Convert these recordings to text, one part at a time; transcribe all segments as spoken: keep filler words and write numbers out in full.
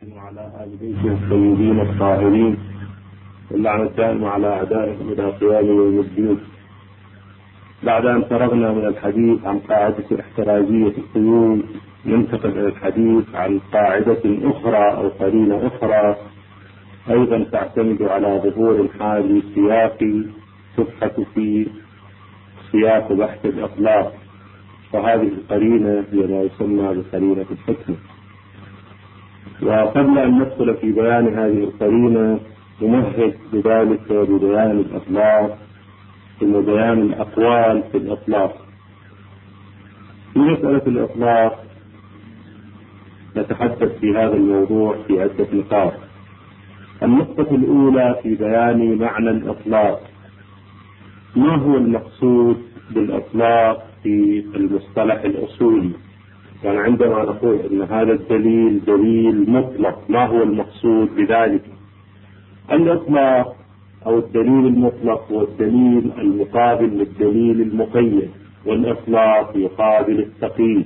وعلى آل بيته الطيبين الطاهرين واللعنة الدائمة على أعدائهم إلى قيام يوم الدين. بعد أن فرغنا من الحديث عن قاعدة احترازية القيود ننتقل إلى الحديث عن قاعدة أخرى أو قرينة أخرى أيضا تعتمد على ظهور حال سياقي تبحث في سياق بحث الإطلاق، وهذه القرينة هي ما يسمى بقرينة الحكمة. وقبل أن ندخل في بيان هذه القرينة نمهد بذلك ببيان الإطلاق ثم بيان الأقوال في الإطلاق. في مسألة الإطلاق نتحدث في هذا الموضوع في عدة نقاط. النقطة الأولى في بيان معنى الإطلاق، ما هو المقصود بالإطلاق في المصطلح الأصولي؟ يعني عندما نقول أن هذا الدليل دليل مطلق، ما هو المقصود بذلك؟ الإطلاق أو الدليل المطلق هو الدليل المقابل للدليل المقيد، والإطلاق يقابل التقييد،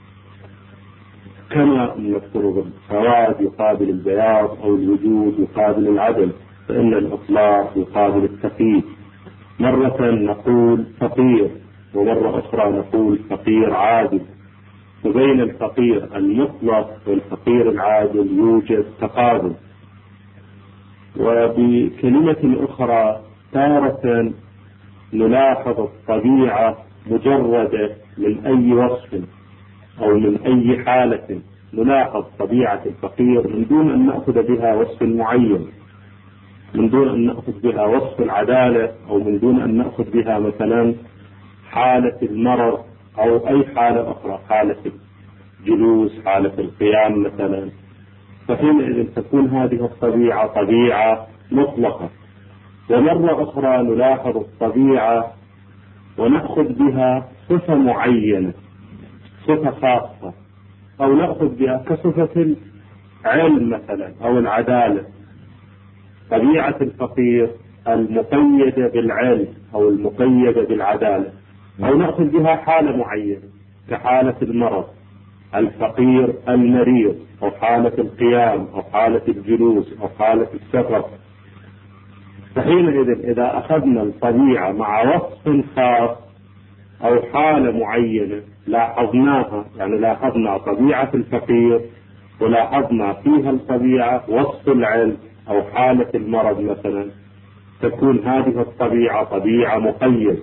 كما أن الطرق السواد يقابل البياض أو الوجود يقابل العدم، فإن الإطلاق يقابل التقييد. مرة نقول فقير ومرة أخرى نقول فقير عادل، وبين الفقير المطلق والفقير العادل يوجد تقابل. وبكلمة أخرى تارة نلاحظ الطبيعة مجردة من أي وصف أو من أي حالة، نلاحظ طبيعة الفقير من دون أن نأخذ بها وصف معين، من دون أن نأخذ بها وصف العدالة، أو من دون أن نأخذ بها مثلا حالة المرض أو أي حالة أخرى، حالة الجلوس، حالة القيام مثلا. فحينئذ تكون هذه الطبيعة طبيعة مطلقة. ومرة أخرى نلاحظ الطبيعة ونأخذ بها صفة معينة، صفة خاصة، أو نأخذ بها كصفة العلم مثلا أو العدالة. طبيعة الفقير المقيدة بالعلم أو المقيدة بالعدالة، أو نأخذ بها حالة معينة كحالة المرض، الفقير المريض، أو حالة القيام، أو حالة الجلوس، أو حالة السفر. فحينئذ إذا أخذنا الطبيعة مع وصف خاص أو حالة معينة لاحظناها، يعني لاحظنا طبيعة الفقير ولاحظنا فيها الطبيعة وصف العلم أو حالة المرض مثلا، تكون هذه الطبيعة طبيعة مقيدة.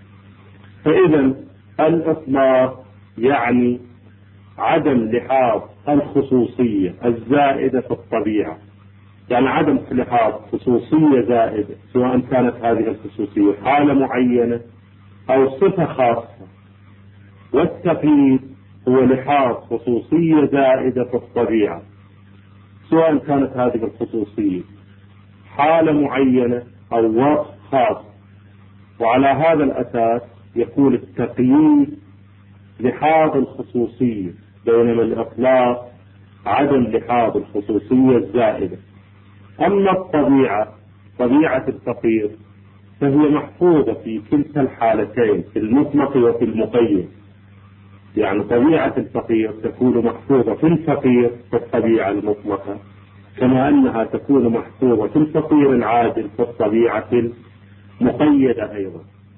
فإذا الإطلاق يعني عدم لحاظ الخصوصية الزائدة في الطبيعة، يعني عدم لحاظ خصوصية زائدة، سواء كانت هذه الخصوصية حالة معينة أو صفة خاصة. والتقييد هو لحاظ خصوصية زائدة في الطبيعة، سواء كانت هذه الخصوصية حالة معينة أو وصف خاص. وعلى هذا الأساس يكون التقييد لحاظ الخصوصية، بينما الإطلاق عدم لحاظ الخصوصية الزائدة. أما الطبيعة، طبيعة الفقير، فهي محفوظة في كلتا الحالتين، في المطلق وفي المقيد. يعني طبيعة الفقير تكون محفوظة في الفقير في الطبيعة المطلقة، كما أنها تكون محفوظة في الفقير العادل في الطبيعة المقيدة أيضا.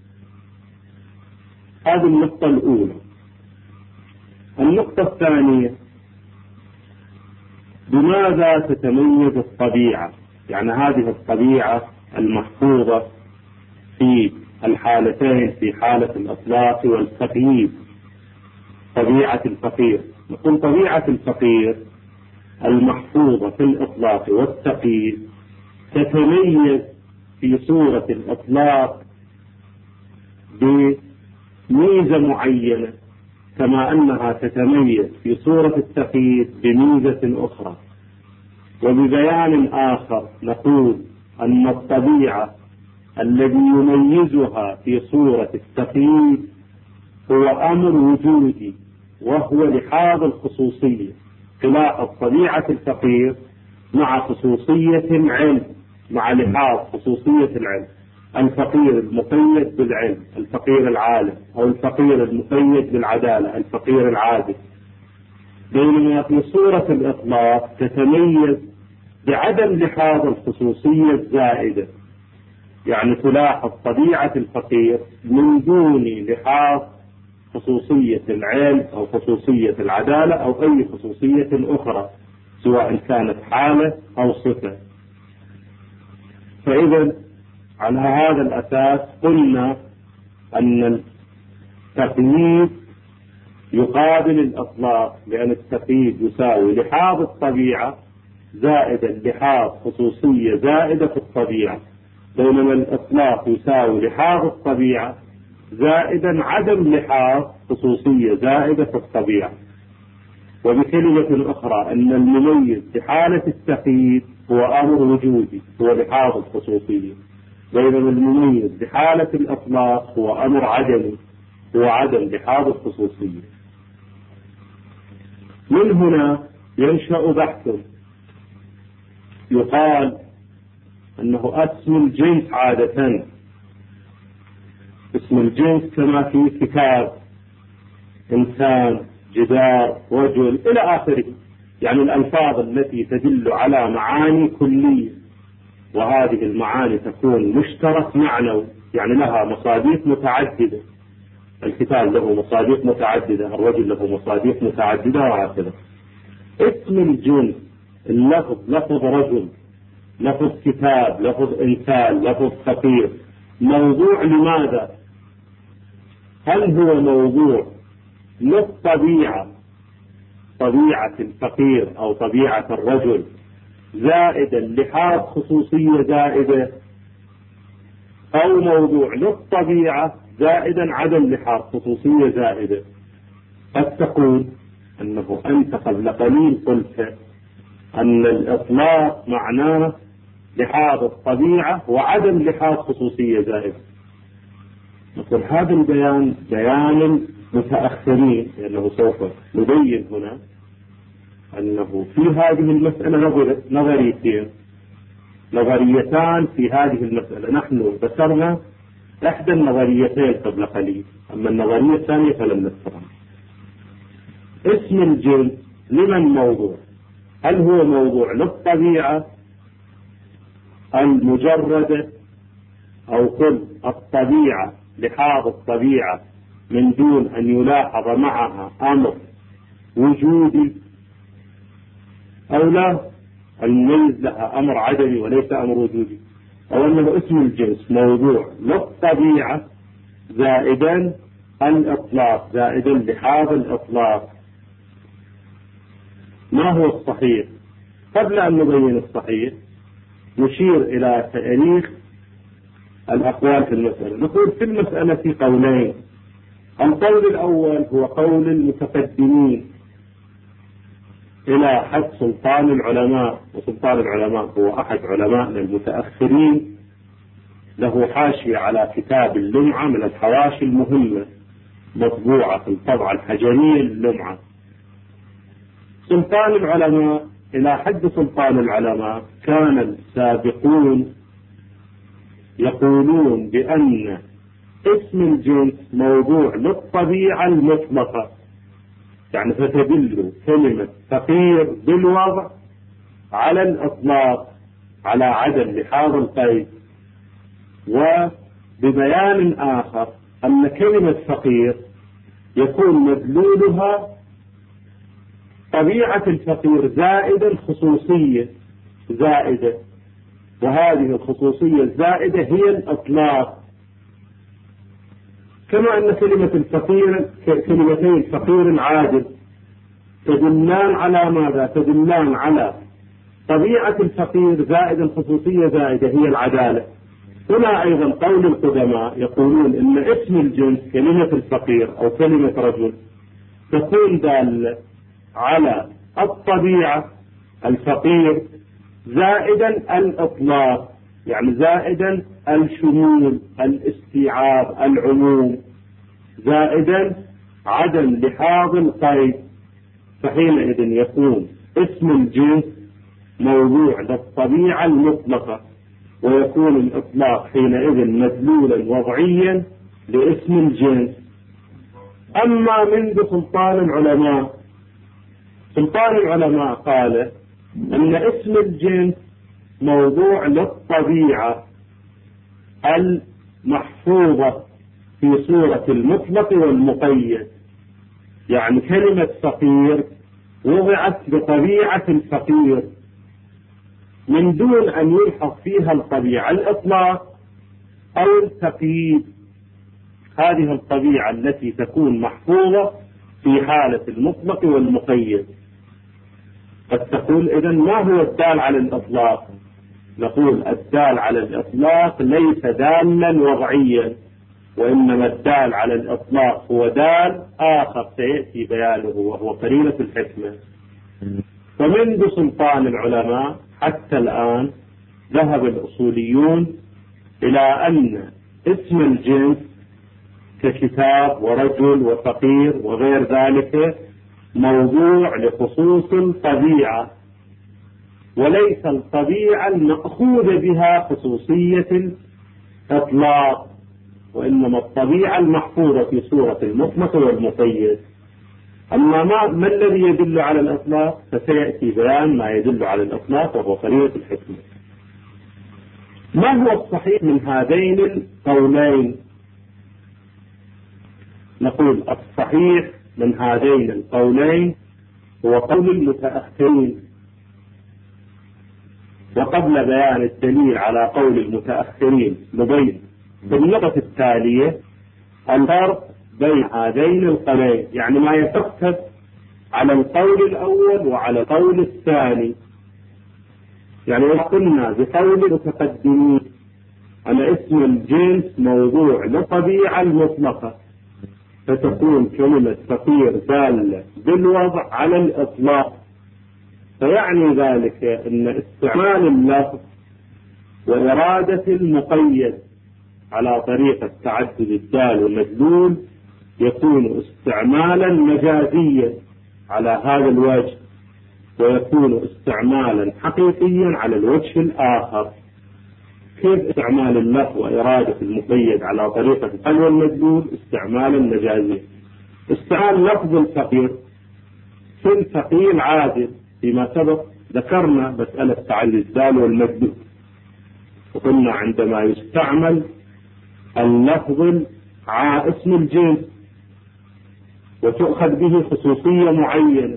هذه النقطة الأولى. النقطة الثانية، بماذا تتميز الطبيعة؟ يعني هذه الطبيعة المحفوظة في الحالتين، في حالة الإطلاق والتقييد، طبيعة الفقير، نقول طبيعة الفقير المحفوظة في الإطلاق والتقييد تتميز في صورة الإطلاق بميزة معينة، كما أنها تتميز في صورة التقييد بميزة أخرى. وببيان آخر نقول أن الطبيعة الذي يميزها في صورة التقييد هو أمر وجودي، وهو لحاظ الخصوصية. تلاحظ طبيعة الفقير مع خصوصية العلم، مع لحاظ خصوصية العلم، الفقير المقيد بالعلم الفقير العالم، أو الفقير المقيد بالعدالة الفقير العادل. بينما في صورة الإطلاق تتميز بعدم لحاظ الخصوصية الزائدة. يعني تلاحظ طبيعة الفقير من دون لحاظ خصوصية العلم أو خصوصية العدالة أو أي خصوصية أخرى، سواء كانت حالة أو صفة. فإذا على هذا الأساس قلنا أن التقييد يقابل الإطلاق، لأن التقييد يساوي لحاظ الطبيعة زائدا لحاظ خصوصية زائدة في الطبيعة، بينما الإطلاق يساوي لحاظ الطبيعة زائدا عدم لحاظ خصوصية زائدة في الطبيعة. وبكلمة أخرى أن المميز في حالة التقييد هو أمر وجودي، هو لحاظ الخصوصية، بينما المميز في حالة الإطلاق هو أمر عدمي، هو عدم لحاظ الخصوصية. من هنا ينشأ بحث يقال أنه اسم الجنس عادة، اسم الجنس كما في كتاب، إنسان، جدار، رجل إلى آخره، يعني الألفاظ التي تدل على معاني كلية، وهذه المعاني تكون مشترك معنوي، يعني لها مصاديق متعددة. الكتاب له مصاديق متعددة، الرجل له مصاديق متعددة، وهكذا. اسم الجنس اللفظ، لفظ رجل، لفظ كتاب، لفظ إنسان، لفظ فقير، موضوع لماذا؟ هل هو موضوع للطبيعة، طبيعة الفقير أو طبيعة الرجل، زائدا لحاظ خصوصية زائدة، أو موضوع للطبيعة زائدا عدم لحاظ خصوصية زائدة؟ قد تقول أنه أنت قبل قليل قلت أن الإطلاق معناه لحاظ الطبيعة وعدم لحاظ خصوصية زائدة. نقول هذا البيان بيان متأخرين، لأنه سوف نبين هنا أنه في هذه المسألة نظريتين، نظريتان في هذه المسألة. نحن ذكرنا إحدى النظريتين قبل قليل، أما النظرية الثانية فلم نذكرها. اسم الجنس لمن موضوع؟ هل هو موضوع للطبيعة المجردة، أو قل الطبيعة لحاظ الطبيعة من دون أن يلاحظ معها أمر وجودي، أو لا المميز لها أمر عدمي وليس أمر وجودي، أو أنه اسم الجنس موضوع للطبيعة زائدا الإطلاق، زائدا لحاظ الإطلاق. ما هو الصحيح؟ قبل أن نبين الصحيح نشير إلى تاريخ الأقوال في المسألة. نقول في المسألة في قولين. القول الأول هو قول المتقدمين إلى حد سلطان العلماء، وسلطان العلماء هو أحد علمائنا المتأخرين، له حاشية على كتاب اللمعة من الحواشي المهمة، مطبوعة في الطبعة الحجرية للمعة. سلطان العلماء إلى حد سلطان العلماء كان السابقون يقولون بأن اسم الجنس موضوع للطبيعة المطلقة، يعني فتدل كلمة فقير بالوضع على الإطلاق على عدم لحاظ القيد. وببيان آخر أن كلمة فقير يكون مدلولها طبيعة الفقير زائدا خصوصية زائدة، وهذه الخصوصية الزائدة هي الإطلاق. كما أن كلمة الفقير كلمتين فقير عادل تدلان على ماذا؟ تدلان على طبيعة الفقير زائدا خصوصية زائدة هي العدالة. هنا أيضا قول القدماء يقولون إن اسم الجنس كلمة الفقير أو كلمة رجل تكون دالة على الطبيعة الفقير زائدا الإطلاق، يعني زائدا الشمول، الاستيعاب، العموم، زائدا عدم لحاظ القيد. فحينئذ يكون اسم الجنس موضوع للطبيعة المطلقة، ويكون الإطلاق حينئذ مدلولا وضعيا لاسم الجنس. أما منذ سلطان العلماء سلطان العلماء قال أن اسم الجنس موضوع للطبيعة المحفوظة في صورة المطلق والمقيد. يعني كلمة فقير وضعت بطبيعة الفقير من دون أن يلحظ فيها الطبيعة الإطلاق أو التقييد. هذه الطبيعة التي تكون محفوظة في حالة المطلق والمقيد. قد تقول إذن ما هو الدال على الإطلاق؟ نقول الدال على الإطلاق ليس دالا وضعيا، وإنما الدال على الإطلاق هو دال آخر سيأتي بيانه وهو قرينة الحكمة. فمنذ سلطان العلماء حتى الآن ذهب الأصوليون إلى أن اسم الجنس ككتاب ورجل وفقير وغير ذلك موضوع لخصوص الطبيعة، وليس الطبيعة المأخوذ بها خصوصية الإطلاق، وإنما الطبيعة المحفوظة في صورة المطلق والمقيد. أما ما, ما الذي يدل على الإطلاق فسيأتي بيان ما يدل على الإطلاق وهو قرينة الحكمة. ما هو الصحيح من هذين القولين؟ نقول الصحيح من هذين القولين هو قول المتأخرين. وقبل بيان الدليل على قول المتأخرين نبين في النقطة التالية الفرق بين هذين القولين، يعني ما يترتب على القول الأول وعلى القول الثاني. يعني إذا قلنا بقول المتقدمين أن اسم الجنس موضوع للطبيعة المطلقة فتكون كلمة فقير دالة بالوضع على الإطلاق، فيعني ذلك أن استعمال اللفظ وإرادة المقيد على طريقة تعدد الدال والمدلول يكون استعمالا مجازيا على هذا الوجه، ويكون استعمالا حقيقيا على الوجه الآخر. كيف استعمال اللفظ وإرادة المقيد على طريقة الدال والمدلول استعمالا مجازيا؟ استعمال لفظ الفقير في الفقير عادل. فيما سبق ذكرنا مسألة تعدد الدال والمدلول، وقلنا عندما يستعمل اللفظ اسم الجنس وتؤخذ به خصوصية معينة،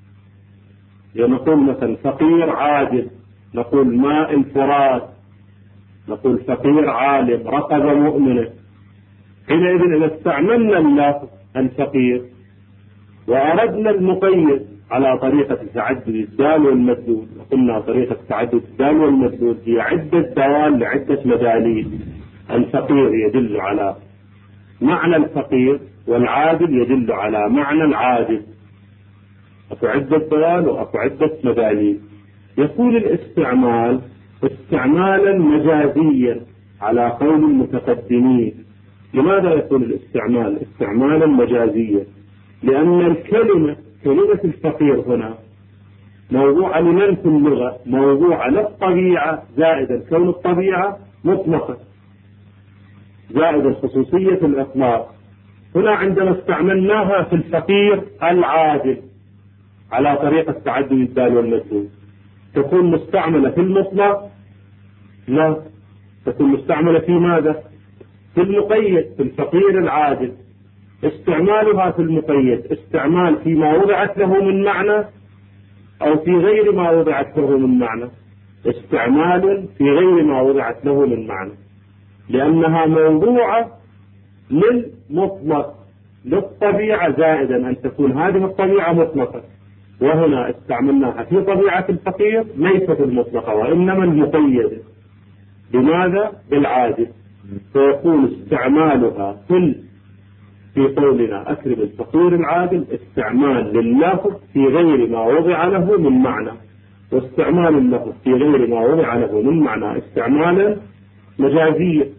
نقول مثلا فقير عادل، نقول ماء الفرات، نقول فقير عالم، رقبة مؤمنة. حينئذ إذا استعملنا اللفظ الفقير وأردنا المقيد على طريقة تعدد الدال والمدلول، قلنا طريقة تعدد الدال والمدلول هي عدة دوال لعدة مداليل. الفقير يدل على معنى الفقير، والعادل يدل على معنى العادل. أكو عدة دوال وأكو عدة مداليل. يكون الاستعمال استعمالا مجازيا على قول المتقدمين. لماذا يكون الاستعمال استعمالا مجازيا؟ لأن الكلمة كلمة الفقير هنا موضوع لمن في اللغة موضوع للطبيعة زائدا كون الطبيعة مطلقة زائدا خصوصية الإطلاق. هنا عندما استعملناها في الفقير العادل على طريقة تعدد الدال والمدلول تكون مستعملة في المطلق؟ لا، تكون مستعملة في ماذا؟ في المقيد، في الفقير العادل. استعمالها في المقيد استعمال فيما وضعت له من معنى أو في غير ما وضعت له من معنى؟ استعمال في غير ما وضعت له من معنى، لأنها موضوعة للمطلق للطبيعة زائدا أن تكون هذه الطبيعة مطلقة. وهنا استعملناها في طبيعة الفقير ليست المطلقة وإنما المقيدة. لماذا؟ بالعادل. فيكون استعمالها في في قولنا أكرم الفقير العادل استعمال لللفظ في غير ما وضع له من معنى، واستعمال اللفظ في غير ما وضع له من معنى استعمالا مجازيا.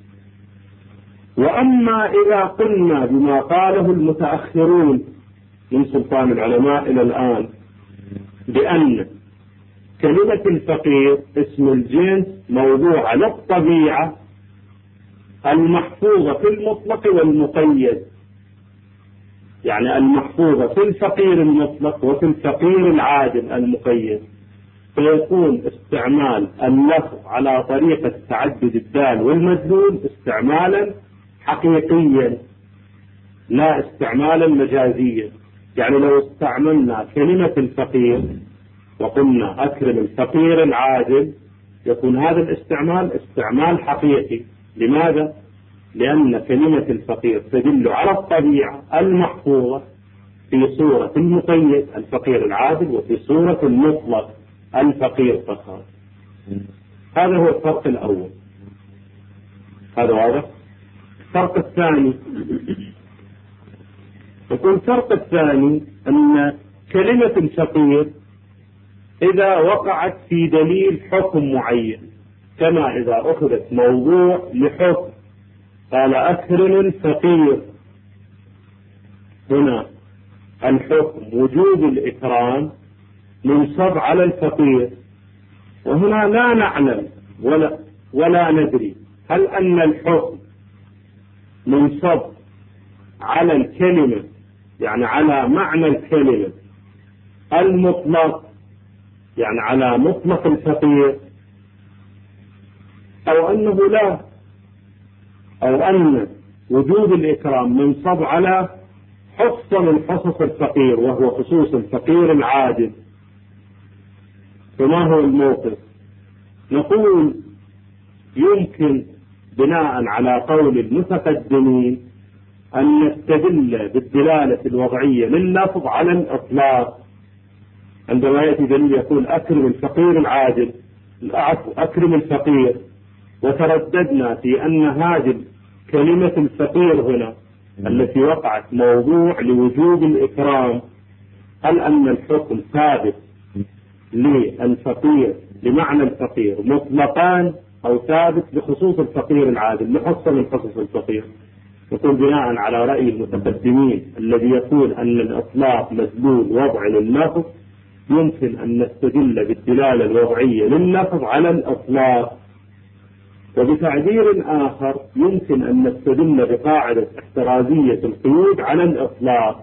وأما إذا قلنا بما قاله المتأخرون من سلطان العلماء إلى الآن بأن كلمة الفقير اسم الجنس موضوع على الطبيعة المحفوظة في المطلق والمقيد، يعني المحفوظة في الفقير المطلق وفي الفقير العادل المقيد، فيكون استعمال اللفظ على طريقة تعدد الدال والمدلول استعمالا حقيقيا لا استعمالا مجازيا. يعني لو استعملنا كلمة الفقير وقلنا أكرم الفقير العادل، يكون هذا الاستعمال استعمال حقيقي. لماذا؟ لأن كلمة الفقير تدل على الطبيعة المحفوظة في صورة المقيد الفقير العادل وفي صورة المطلق الفقير فقط. هذا هو الفرق الأول. هذا واضح؟ الفرق الثاني، يكون الفرق الثاني أن كلمة الفقير إذا وقعت في دليل حكم معين، كما إذا أخذت موضوع لحكم قال أكرم الفقير، هنا الحكم وجوب الإكرام منصب على الفقير، وهنا لا نعلم ولا, ولا ندري هل أن الحكم منصب على الكلمة يعني على معنى الكلمة المطلق يعني على مطلق الفقير، أو أنه لا، أو أن وجوب الإكرام منصب على حصص من حصص الفقير وهو خصوص الفقير العادل. فما هو الموقف؟ نقول يمكن بناء على قول المتقدمين أن نستدل بالدلالة الوضعية لللفظ على الإطلاق. عندما يأتي دليل يقول أكرم الفقير العادل، أكرم الفقير، وترددنا في أن هذه كلمة الفقير هنا التي وقعت موضوع لوجوب الإكرام، هل أن الحكم ثابت للفقير بمعنى الفقير مطلقان أو ثابت بخصوص الفقير العادل لحصة من حصص الفقير؟ يكون بناء على رأي المتقدمين الذي يقول أن الإطلاق مدلول وضع لللفظ، يمكن أن نستدل بالدلالة الوضعية لللفظ على الإطلاق. وبتعبير آخر يمكن أن نستدل بقاعدة احترازية القيود على الإطلاق.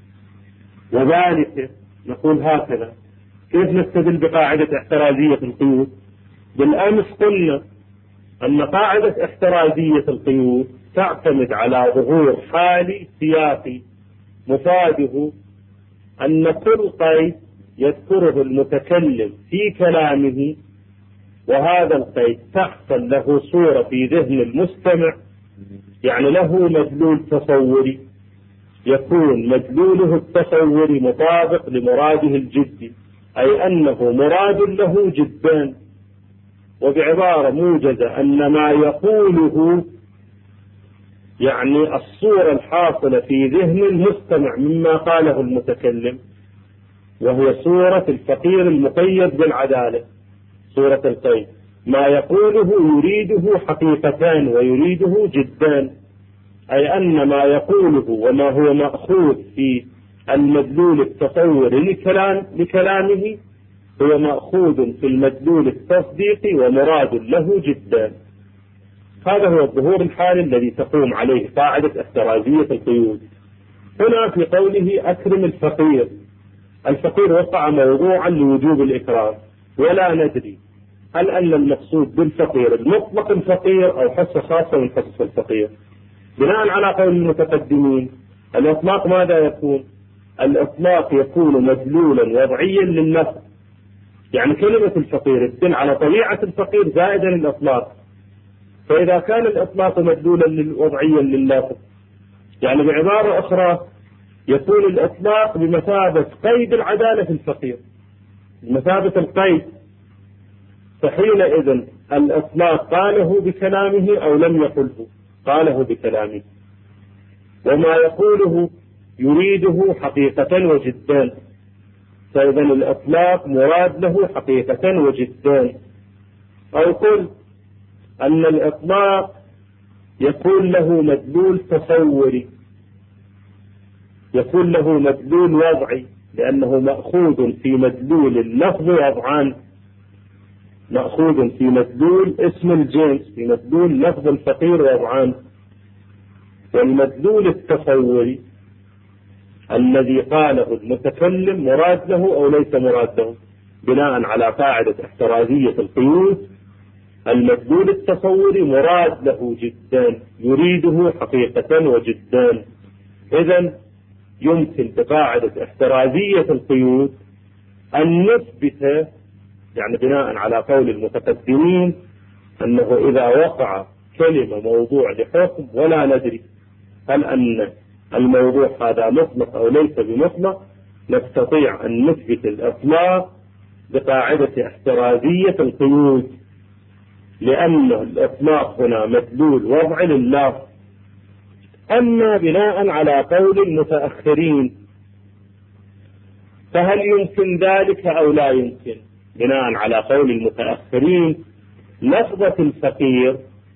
وذلك نقول هكذا: كيف نستدل بقاعدة احترازية القيود؟ بالأمس قلنا أن قاعدة احترازية القيود تعتمد على ظهور حالي سياقي مفاده أن كل قيد يذكره المتكلم في كلامه، وهذا القيد تحصل له صورة في ذهن المستمع، يعني له مدلول تصوري، يكون مدلوله التصوري مطابق لمراده الجدي، أي أنه مراد له جدا. وبعبارة موجزة أن ما يقوله يعني الصورة الحاصلة في ذهن المستمع مما قاله المتكلم، وهي صورة الفقير المقيد بالعدالة، صورة القيد، ما يقوله يريده حقيقتان ويريده جدا، أي أن ما يقوله وما هو مأخوذ في المدلول التصوري لكلام لكلامه هو مأخوذ في المدلول التصديقي ومراد له جدا. هذا هو الظهور الحالي الذي تقوم عليه قاعدة احترازية القيود. هنا في قوله أكرم الفقير، الفقير وقع موضوعا لوجوب الإكرام، ولا ندري هل أن المقصود بالفقير المطلق الفقير أو حصة خاصة من حصص الفقير. بناء على قول المتقدمين الإطلاق ماذا يكون؟ الإطلاق يكون مدلولا وضعيا لللفظ، يعني كلمة الفقير تدل على طبيعة الفقير زائدا الإطلاق. فإذا كان الإطلاق مدلولا وضعيا لللفظ، يعني بعبارة أخرى يكون الإطلاق بمثابة قيد العدالة في الفقير، بمثابة القيد، فحينئذ الإطلاق قاله بكلامه أو لم يقله، قاله بكلامه، وما يقوله يريده حقيقة وجدا، فإذا الإطلاق مراد له حقيقة وجدا. أو قل أن الإطلاق يكون له مدلول تصوري، يكون له مدلول وضعي، لأنه مأخوذ في مدلول اللفظ وضعان، مأخوذ في مدلول اسم الجنس، في مدلول لفظ الفقير وضعان. والمدلول التصوري الذي قاله المتكلم مراد له أو ليس مراد له، بناء على قاعدة احترازية القيود المدلول التصوري مراد له جدا، يريده حقيقة وجدا. إذن يمكن بقاعدة احترازية القيود أن نثبت، يعني بناء على قول المتقدمين، أنه إذا وقع كلمة موضوع لحكم ولا ندري هل أن الموضوع هذا مطلق أو ليس بمطلق، نستطيع أن نثبت الإطلاق بقاعدة احترازية القيود، لأن الإطلاق هنا مدلول وضع لله. أما بناء على قول المتأخرين فهل يمكن ذلك أو لا يمكن؟ بناء على قول المتأخرين لفظة الفقير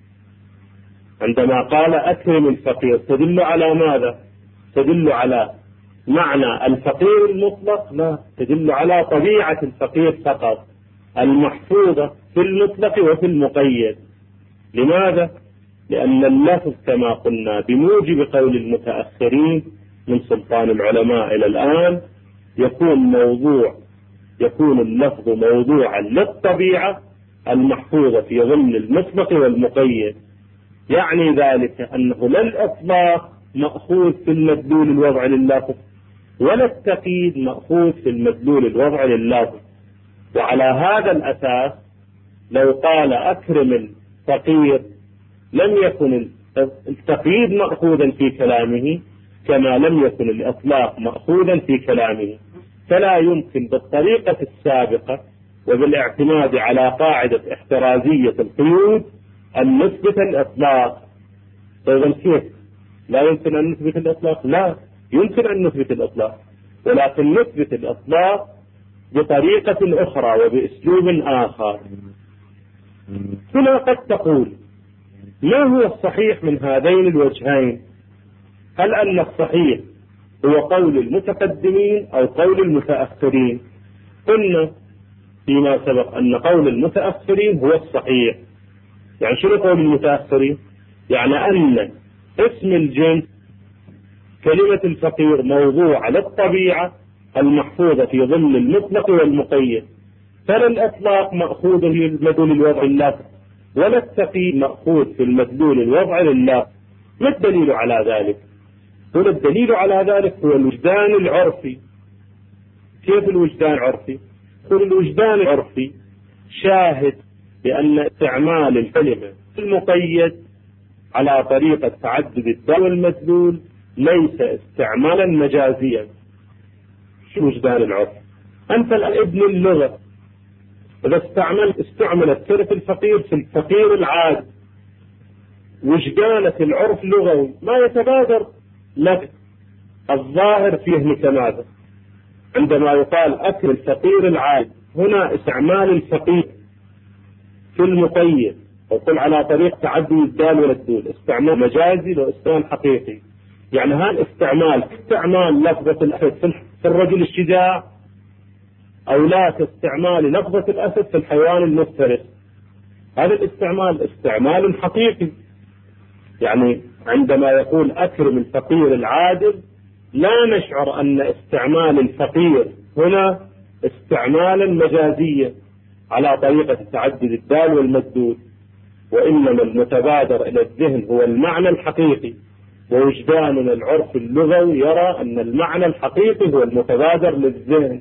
عندما قال أكرم الفقير تدل على ماذا؟ تدل على معنى الفقير المطلق؟ لا، تدل على طبيعة الفقير فقط المحفوظة في المطلق وفي المقيد. لماذا؟ لأن اللفظ كما قلنا بموجب قول المتأخرين من سلطان العلماء إلى الآن يكون موضوع يكون اللفظ موضوعا للطبيعة المحفوظة في ضمن المطلق والمقيد. يعني ذلك أنه لا الإطلاق مأخوذ في المدلول الوضع لللفظ ولا التقييد مأخوذ في المدلول الوضع لللفظ. وعلى هذا الأساس لو قال أكرم الفقير لم يكن التقييد مأخوذا في كلامه كما لم يكن الإطلاق مأخوذا في كلامه. فلا يمكن بالطريقة السابقة وبالاعتماد على قاعدة احترازية القيود أن نثبت الإطلاق. طيب كيف؟ لا يمكن أن نثبت الإطلاق؟ لا، يمكن أن نثبت الإطلاق، ولكن نثبت الإطلاق بطريقة أخرى وبأسلوب آخر. هنا قد تقول ما هو الصحيح من هذين الوجهين؟ هل أن الصحيح هو قول المتقدمين أو قول المتأخرين؟ قلنا فيما سبق أن قول المتأخرين هو الصحيح. يعني شنو قول المتأخرين؟ يعني أن اسم الجنس كلمة الفقير موضوع للطبيعة المحفوظة في ضمن المطلق والمقيد، فلا الإطلاق مأخوذ في المدلول الوضع لله ولا التقييد مأخوذ في المدلول الوضع لله. ما الدليل على ذلك؟ هنا الدليل على ذلك هو الوجدان العرفي. كيف الوجدان العرفي؟ هو الوجدان العرفي شاهد بأن استعمال الكلمة المقيد على طريقة تعدد الدال والمدلول ليس استعمالا مجازيا. شو الوجدان العرفي؟ أنت ابن اللغة، إذا استعمل استعملت كلمة الفقير في الفقير العادي، وجدانك العرف اللغوي ما يتبادر لك الظاهر في ذهنك ماذا؟ عندما يقال أكل الفقير العادي، هنا استعمال الفقير في المقيد وقل على طريق تعدد الدال والدول، استعمال مجازي واستعمال حقيقي. يعني هذا استعمال استعمال لفظة الأسد في الرجل الشجاع أو لا كاستعمال لفظة الأسد في الحيوان المفترس. هذا الاستعمال استعمال حقيقي. يعني عندما يقول أكرم الفقير العادل لا نشعر أن استعمال الفقير هنا استعمالا مجازيا على طريقة تعدد الدال والمدود، وإنما المتبادر إلى الذهن هو المعنى الحقيقي، ووجداننا العرف اللغوي يرى أن المعنى الحقيقي هو المتبادر للذهن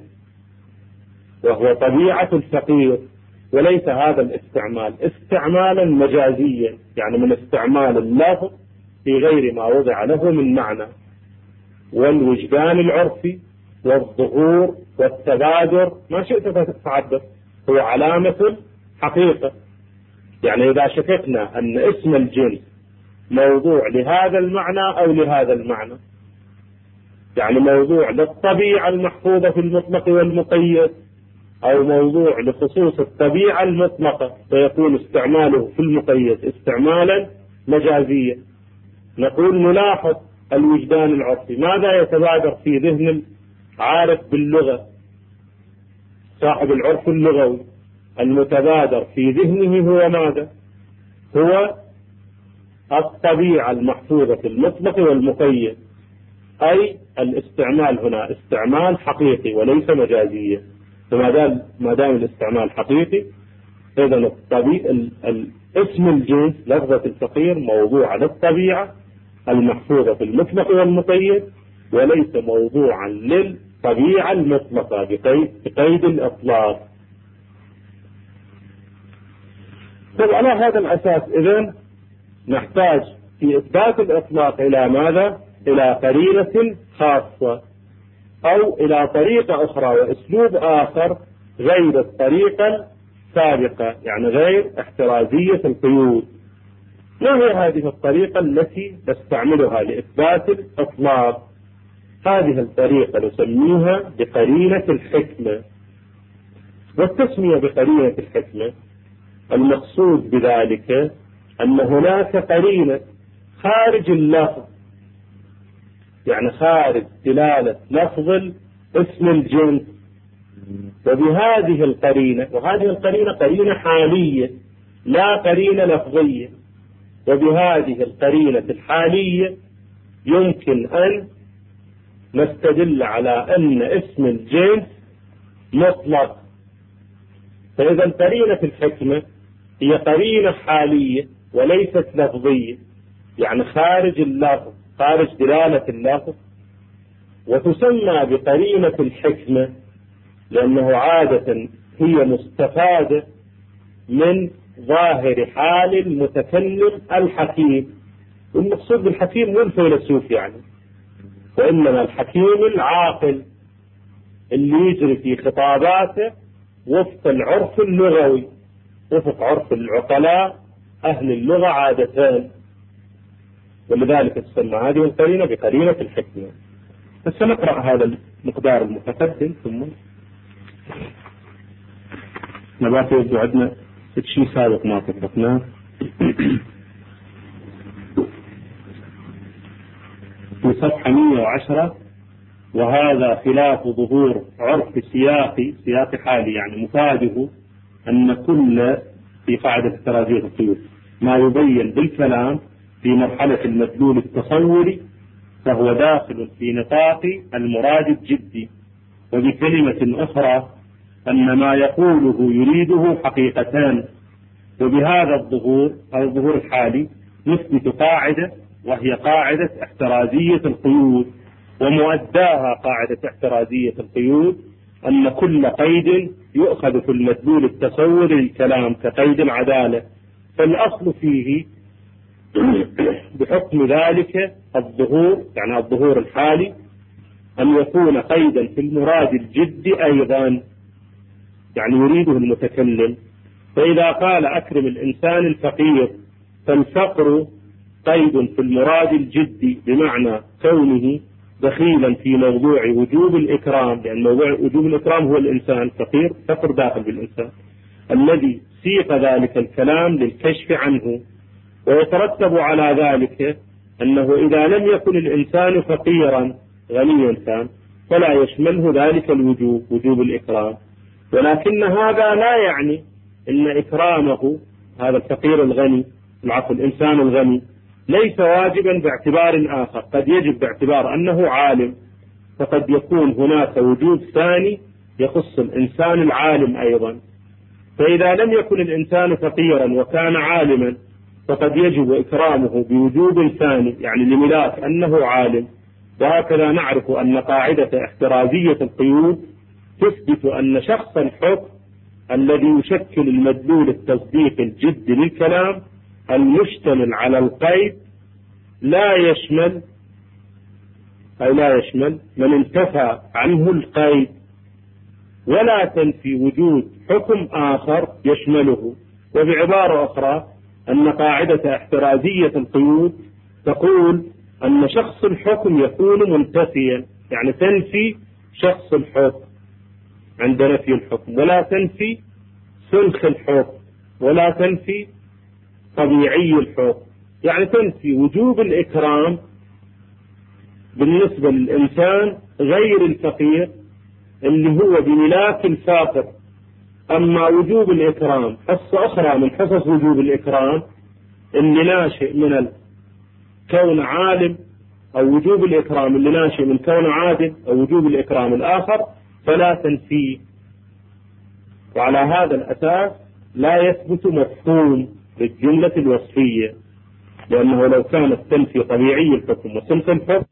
وهو طبيعة الفقير، وليس هذا الاستعمال استعمالا مجازيا، يعني من استعمال اللفظ في غير ما وضع له من معنى. والوجدان العرفي والظهور والتبادر ما شئت تتعبر هو علامة حقيقة. يعني إذا شككنا أن اسم الجنس موضوع لهذا المعنى أو لهذا المعنى، يعني موضوع للطبيعة المحفوظة في المطلق والمقيد أو موضوع لخصوص الطبيعة المطلقة، فيكون استعماله في المقيد استعمالا مجازيا. نقول نلاحظ الوجدان العرفي ماذا يتبادر في ذهن العارف باللغة صاحب العرف اللغوي؟ المتبادر في ذهنه هو ماذا؟ هو الطبيعة المحفوظة في المطلق والمقيد، أي الاستعمال هنا استعمال حقيقي وليس مجازية، فما دام ما دام الاستعمال حقيقي إذا اسم الجنس لفظة الفقير موضوع للطبيعة المحفوظة في المطلق والمقيد، وليس موضوعا للطبيعة المطلقة بقيد الإطلاق. طب على هذا الأساس إذن نحتاج في إثبات الإطلاق إلى ماذا؟ إلى قرينة خاصة أو إلى طريقة أخرى وأسلوب آخر غير الطريقة السابقة، يعني غير احترازية القيود. ما هي هذه الطريقة التي نستعملها لإثبات الإطلاق؟ هذه الطريقة نسميها بقرينة الحكمة. والتسمية بقرينة الحكمة المقصود بذلك أن هناك قرينة خارج اللفظ، يعني خارج دلالة لفظ اسم الجنس، وبهذه القرينة، وهذه القرينة قرينة حالية لا قرينة لفظية، وبهذه القرينة الحالية يمكن أن نستدل على أن اسم الجنس مطلق. فإذا قرينة الحكمة هي قرينة حالية وليست لفظية، يعني خارج اللفظ، خارج دلالة اللفظ، وتسمى بقرينة الحكمة لأنه عادة هي مستفادة من ظاهر حال المتكلم الحكيم. والمقصود بالحكيم مو الفيلسوف يعني، وإنما الحكيم العاقل اللي يجري في خطاباته وفق العرف اللغوي، وفق عرف العقلاء أهل اللغة عادة، ولذلك تسمى هذه القرينة بقرينة الحكمة. بس نقرأ هذا المقدار المتقدم ثم نبات يبدو عندنا شيء سابق ما طبقناه. في صفحة مئة وعشرة: وهذا خلاف ظهور عرف سياقي، سياق حالي يعني مفاده أن كل في قاعدة احترازية القيود ما يبين بالكلام في مرحلة المدلول التصوري فهو داخل في نطاق المراد الجدي. وبكلمة أخرى أن ما يقوله يريده حقيقتان. وبهذا الظهور أو الظهور الحالي نثبت قاعدة وهي قاعدة احترازية القيود، ومؤداها قاعدة احترازية القيود أن كل قيد يؤخذ في المدلول التصوري للكلام كقيد العدالة، فالأصل فيه بحكم ذلك الظهور، يعني الظهور الحالي، أن يكون قيدا في المراد الجدي أيضا، يعني يريده المتكلم. فإذا قال أكرم الإنسان الفقير فالفقر قيد في المراد الجدي بمعنى كونه دخيلا في موضوع وجوب الإكرام، لأن موضوع وجوب الإكرام هو الإنسان فقير، فقر داخل بالإنسان الذي سيق ذلك الكلام للكشف عنه. ويترتب على ذلك أنه إذا لم يكن الإنسان فقيرا غنيا كان فلا يشمله ذلك الوجوب، وجوب الإكرام. ولكن هذا لا يعني أن إكرامه هذا الفقير الغني، العفو الإنسان الغني، ليس واجبا باعتبار آخر. قد يجب باعتبار أنه عالم، فقد يكون هناك وجوب ثاني يخص الإنسان العالم أيضا. فإذا لم يكن الإنسان فقيرا وكان عالما فقد يجب إكرامه بوجوب ثاني، يعني لملاك أنه عالم. وهكذا نعرف أن قاعدة احترازية القيود تثبت أن شخص الحكم الذي يشكل المدلول التصديق الجدي للكلام المشتمل على القيد لا يشمل أي لا يشمل من انتفى عنه القيد، ولا تنفي وجود حكم آخر يشمله. وبعبارة أخرى أن قاعدة احترازية القيود تقول أن شخص الحكم يكون منتفيا، يعني تنفي شخص الحكم عند نفي الحكم، ولا تنفي سلخ الحكم، ولا تنفي طبيعي الحكم، يعني تنفي وجوب الإكرام بالنسبة للإنسان غير الفقير اللي هو بملاك الفاقر. أما وجوب الإكرام حصة أخرى من حصص وجوب الإكرام اللي ناشئ من الكون عالم أو وجوب الإكرام اللي ناشئ من كونه عادل أو وجوب الإكرام الآخر فلا تنفيه. وعلى هذا الأساس لا يثبت مفهوم للجملة الوصفية، لأنه لو كانت تنفي طبيعي الحكم وصنف الحكم.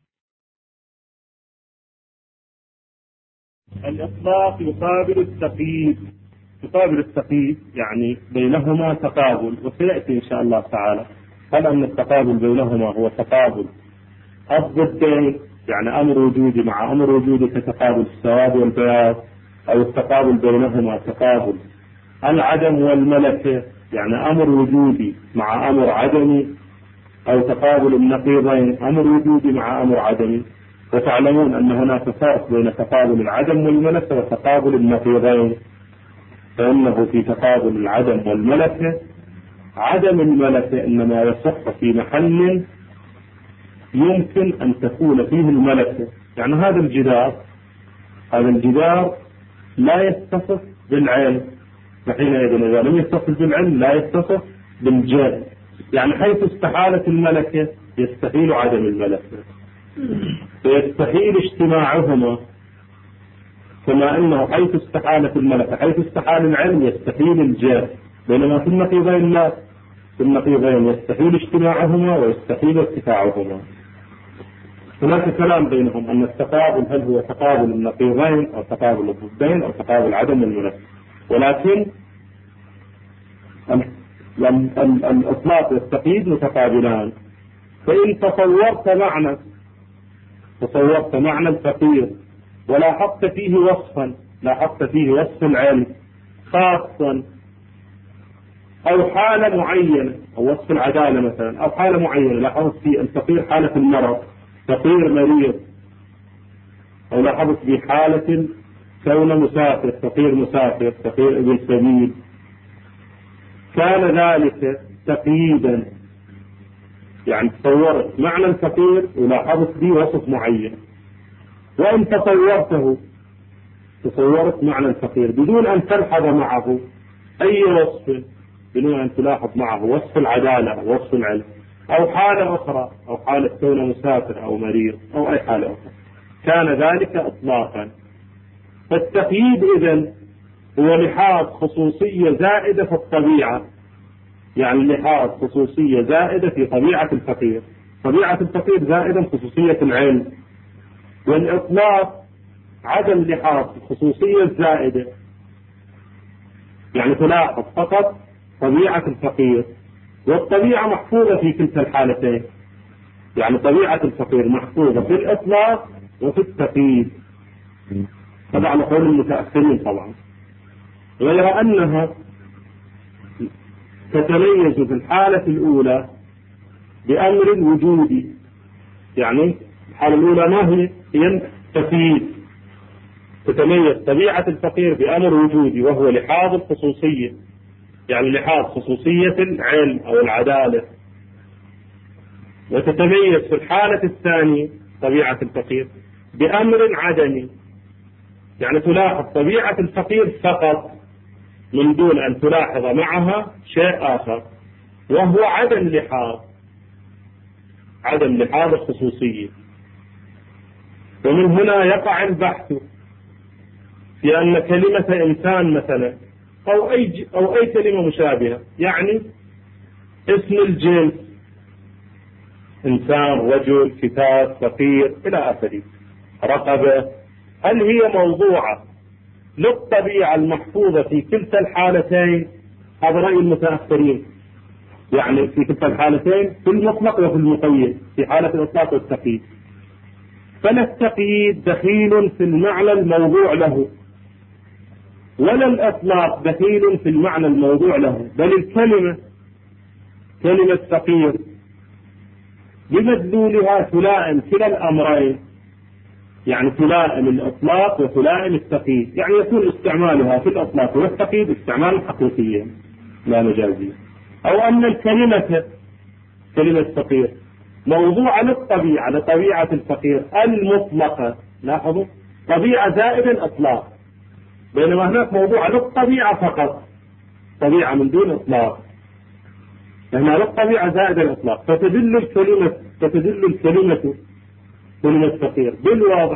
الإطلاق يقابل التقييد، يقابل التقييد يعني بينهما تقابل، وسيأتي إن شاء الله تعالى هل أن التقابل بينهما هو تقابل الضدين، يعني أمر وجودي مع أمر وجودي كتقابل السواد والبياض، أو التقابل بينهما تقابل العدم والملكة، يعني أمر وجودي مع أمر عدمي، أو تقابل النقيضين أمر وجودي مع أمر عدمي. وتعلمون أن هناك فرق بين تقابل العدم والملكة وتقابل النقيضين، فإنه في تقابل العدم والملكة عدم الملكة إنما يصح في محل يمكن أن تكون فيه الملكة، يعني هذا الجدار هذا الجدار لا يتصف بالعلم، فحينئذ إذا لم يتصف بالعلم لا يتصف بالجهل، يعني حيث استحالت الملكة يستحيل عدم الملكة، فيستحيل اجتماعهما، كما أنه حيث استحالت الملكة حيث استحال العلم يستحيل الجهل، بينما في النقيضين لا، في النقيضين يستحيل اجتماعهما ويستحيل ارتفاعهما. هناك كلام بينهم أن التقابل هل هو تقابل النقيضين أو تقابل الضدين أو تقابل عدم الملكة، ولكن الإطلاق والتقييد متقابلان. فإن تصورت معنى تصورت معنى الفقير ولاحظت فيه وصفا لاحظت فيه وصف العلم خاصا، أو حالة معينة، أو وصف العدالة مثلا، أو حالة معينة لاحظت في الفقير حالة المرض، فقير مريض، أو لاحظت في حالة كون مسافر، فقير مسافر، فقير ابن سبيل، كان ذلك تقييدا، يعني تصورت معنى الفقير ولاحظت به وصف معين. وإن تصورته تصورت معنى الفقير بدون أن تلحظ معه أي وصف، بدون أن تلاحظ معه وصف العدالة وصف العلم، أو حالة أخرى، أو حالة كون مسافر أو مريض أو أي حالة أخرى، كان ذلك إطلاقا. فالتقييد إذن هو لحاظ خصوصية زائدة في الطبيعة، يعني لحاظ خصوصية زائدة في طبيعة الفقير، طبيعة الفقير زائدة خصوصية العلم. والإطلاق عدم لحاظ الخصوصية الزائدة، يعني تلاحظ فقط طبيعة الفقير، والطبيعة محفوظة في كلتا الحالتين، يعني طبيعة الفقير محفوظة في الإطلاق وفي التقييد، هذا على قول المتأخرين طبعا، غير أنها تتميز في الحالة الأولى بأمر وجودي، يعني الحالة الأولى ما هي؟ هي التقييد، تتميز طبيعة الفقير بأمر وجودي وهو لحاظ الخصوصية، يعني لحاظ خصوصية العلم أو العدالة. وتتميز في الحالة الثانية طبيعة الفقير بأمر عدمي، يعني تلاحظ طبيعة الفقير فقط من دون أن تلاحظ معها شيء آخر، وهو عدم لحاظ عدم لحاظ الخصوصية. ومن هنا يقع البحث في أن كلمة إنسان مثلا أو أي أو أي كلمة مشابهة، يعني اسم الجنس إنسان، رجل، كتاب، فقير إلى آخره، رقبة، هل هي موضوعة للطبيعة المحفوظة في كلتا الحالتين؟ هذا رأي المتأخرين، يعني في كلتا الحالتين في المطلق وفي المقيد، في حالة الإطلاق والتقييد. فلا التقييد دخيل في المعنى الموضوع له، ولا الإطلاق دخيل في المعنى الموضوع له، بل الكلمة كلمة فقير بمدلولها تلائم كلا الأمرين، يعني تلائم الإطلاق وتلائم التقييد، يعني يكون استعمالها في الإطلاق والتقييد استعمال حقيقيا لا مجازيا. أو أن الكلمة كلمة فقير موضوع للطبيعة لطبيعة الفقير المطلقة، لاحظوا طبيعة زائد الإطلاق، بينما هناك موضوع للطبيعة فقط، طبيعة من دون إطلاق، هنا للطبيعة زائد الإطلاق، فتدل الكلمة فتدل الكلمة كلمة فقير بالوضع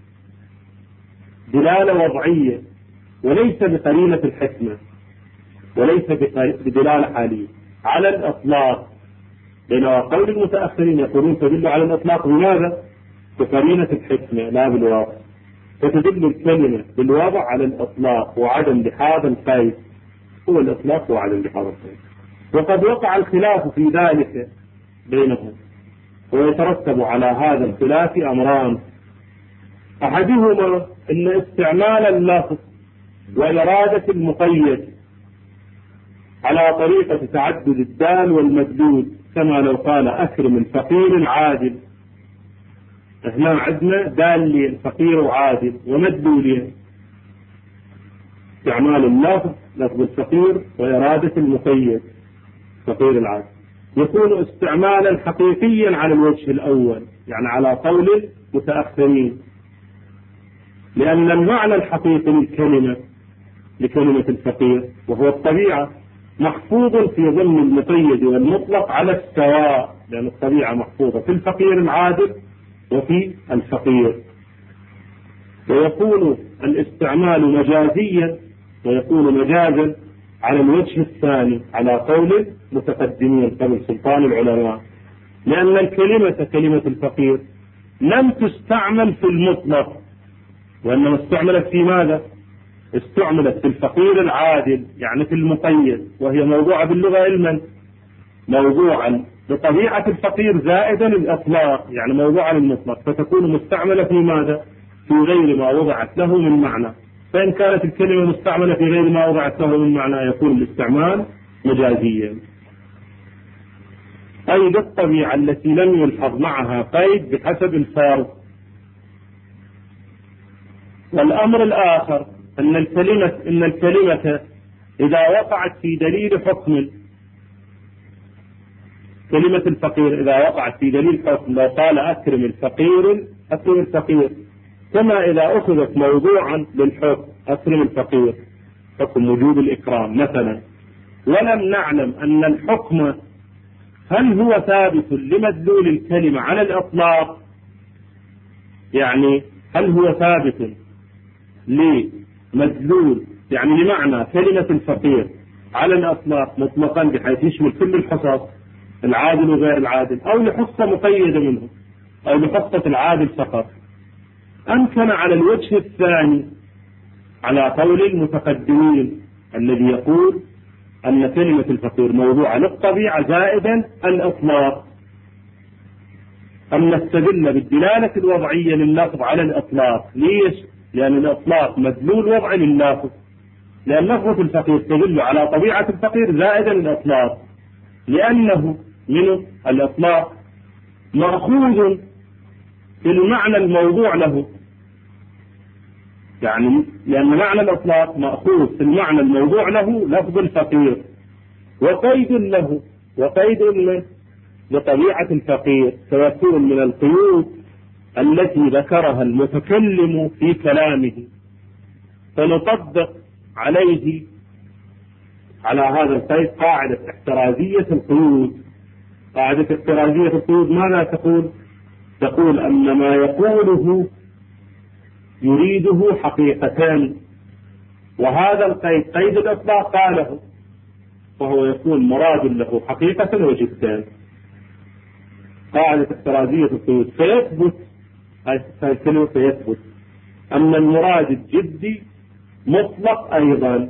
دلالة وضعية وليس بقرينة الحكمة وليس بدلالة حالية على الإطلاق، لأن قول المتأخرين يقولون تدل على الإطلاق بماذا؟ بقرينة الحكمة لا بالوضع، فتدل الكلمة بالوضع على الإطلاق وعدم لحاظ القيد، هو الإطلاق وعدم لحاظ القيد. وقد وقع الخلاف في ذلك بينهم، ويترتب على هذا الخلاف أمران: أحدهما أن استعمال اللفظ وإرادة المقيد على طريقة تعدد الدال والمدلول، كما لو قال أكرم الفقير العادل، هنا عندنا دال الفقير وعادل ومدلولين، استعمال اللفظ لفظ الفقير وإرادة المقيد فقير العادل يكون استعمالا حقيقيا على الوجه الأول، يعني على قول المتأخرين، لأن المعنى الحقيقي للكلمة لكلمة الفقير وهو الطبيعة محفوظ في ضمن المقيد والمطلق على السواء، لأن الطبيعة محفوظة في الفقير العادل وفي الفقير، ويكون الاستعمال مجازيا ويكون مجازا على الوجه الثاني على قول متقدمين قبل سلطان العلماء، لأن الكلمة كلمة الفقير لم تستعمل في المطلق، وإنما استعملت في ماذا؟ استعملت في الفقير العادل، يعني في المقيد، وهي موضوعة باللغة علما موضوعا بطبيعة الفقير زائدا الإطلاق، يعني موضوعا المطلق، فتكون مستعملة في ماذا؟ في غير ما وضعت له من معنى. فإن كانت الكلمة مستعملة في غير ما وضعت له من معنى يكون الاستعمال مجازيا. أي بالطبيعة التي لم يلحظ معها قيد بحسب الفارق. والأمر الآخر أن الكلمة إن الكلمة إذا وقعت في دليل حكم، كلمة الفقير إذا وقعت في دليل حكم، لو قال أكرم الفقير أكرم الفقير، كما إذا أخذت موضوعا للحكم أكرم الفقير حكم وجوب الإكرام مثلا، ولم نعلم أن الحكم هل هو ثابت لمدلول الكلمة على الإطلاق، يعني هل هو ثابت لمدلول يعني لمعنى كلمة الفقير على الإطلاق مطلقا بحيث يشمل كل الحصص العادل وغير العادل، أو لحصة مقيدة منه أو لحصة العادل فقط، أمكن على الوجه الثاني على قول المتقدمين الذي يقول أن كلمة الفقير موضوعة للطبيعة زائدا الإطلاق، أن نستدل بالدلالة الوضعية لللفظ على الإطلاق. ليش؟ لأن الإطلاق مدلول وضعي لللفظ، لأن لفظة الفقير تدل على طبيعة الفقير زائدا الإطلاق، لأنه من الإطلاق مأخوذ في المعنى الموضوع له، يعني لأن معنى الإطلاق مأخوذ في المعنى الموضوع له لفظ الفقير، وقيد له وقيد له لطبيعة الفقير، فيكون من القيود التي ذكرها المتكلم في كلامه، فنطبق عليه على هذا القيد قاعدة احترازية القيود. قاعدة احترازية القيود ماذا تقول؟ تقول أن ما يقوله يريده حقيقتان، وهذا القيد قيد الإطلاق قاله، فهو يكون مراد له حقيقة وجدا. قاعدة احترازية القيود، فيثبت هذه الكلمة فيثبت أن المراد الجدي مطلق أيضا.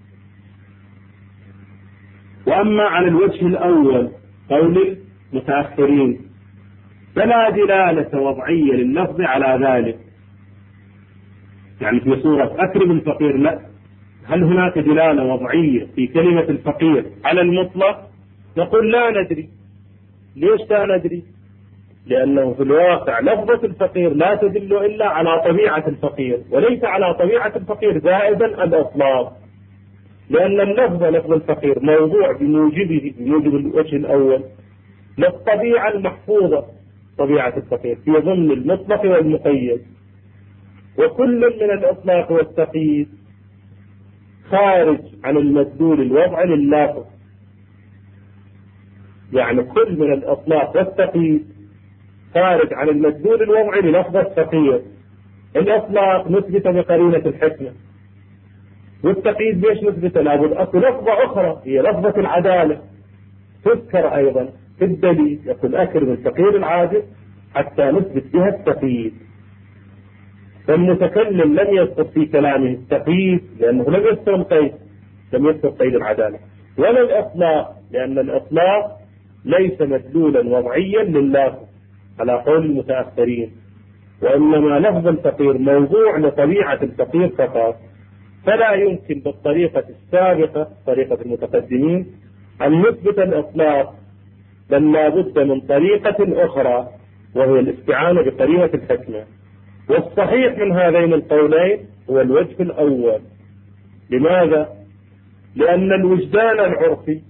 وأما على الوجه الأول قول المتأخرين فلا دلالة وضعية لللفظ على ذلك، يعني في صورة أكرم الفقير لا، هل هناك دلالة وضعية في كلمة الفقير على المطلق؟ نقول لا ندري. ليش لا ندري؟ لأنه في الواقع لفظة الفقير لا تدل إلا على طبيعة الفقير وليس على طبيعة الفقير زائدا الإطلاق، لأن اللفظ لفظ الفقير موضوع بموجبه بموجب الوجه الأول للطبيعة المحفوظة طبيعة الفقير في ضمن المطلق والمقيد، وكل من الإطلاق والتقييد خارج عن المدلول الوضع لللفظ، يعني كل من الإطلاق والتقييد خارج عن المدلول الوضعي للفظة فقير. الإطلاق نثبته بقرينة الحكمة، والتقييد ليش نثبته؟ لابد أكو لفظة أخرى هي لفظة العدالة تذكر أيضا في الدليل، يقول أكرم الفقير العادل حتى نثبت بها التقييد. فالمتكلم لم يذكر في كلامه التقييد لأنه لم يذكر القيد، لم يذكر قيد العدالة، ولا الإطلاق لأن الإطلاق ليس مدلولا وضعيا لله على قول المتأخرين، وإنما لفظ الفقير موضوع لطبيعة الفقير فقط. فلا يمكن بالطريقة السابقة طريقة المتقدمين أن نثبت الإطلاق، بل لا بد من طريقة أخرى وهي الاستعانة بقرينة الحكمة. والصحيح من هذين القولين هو الوجه الأول. لماذا؟ لأن الوجدان العرفي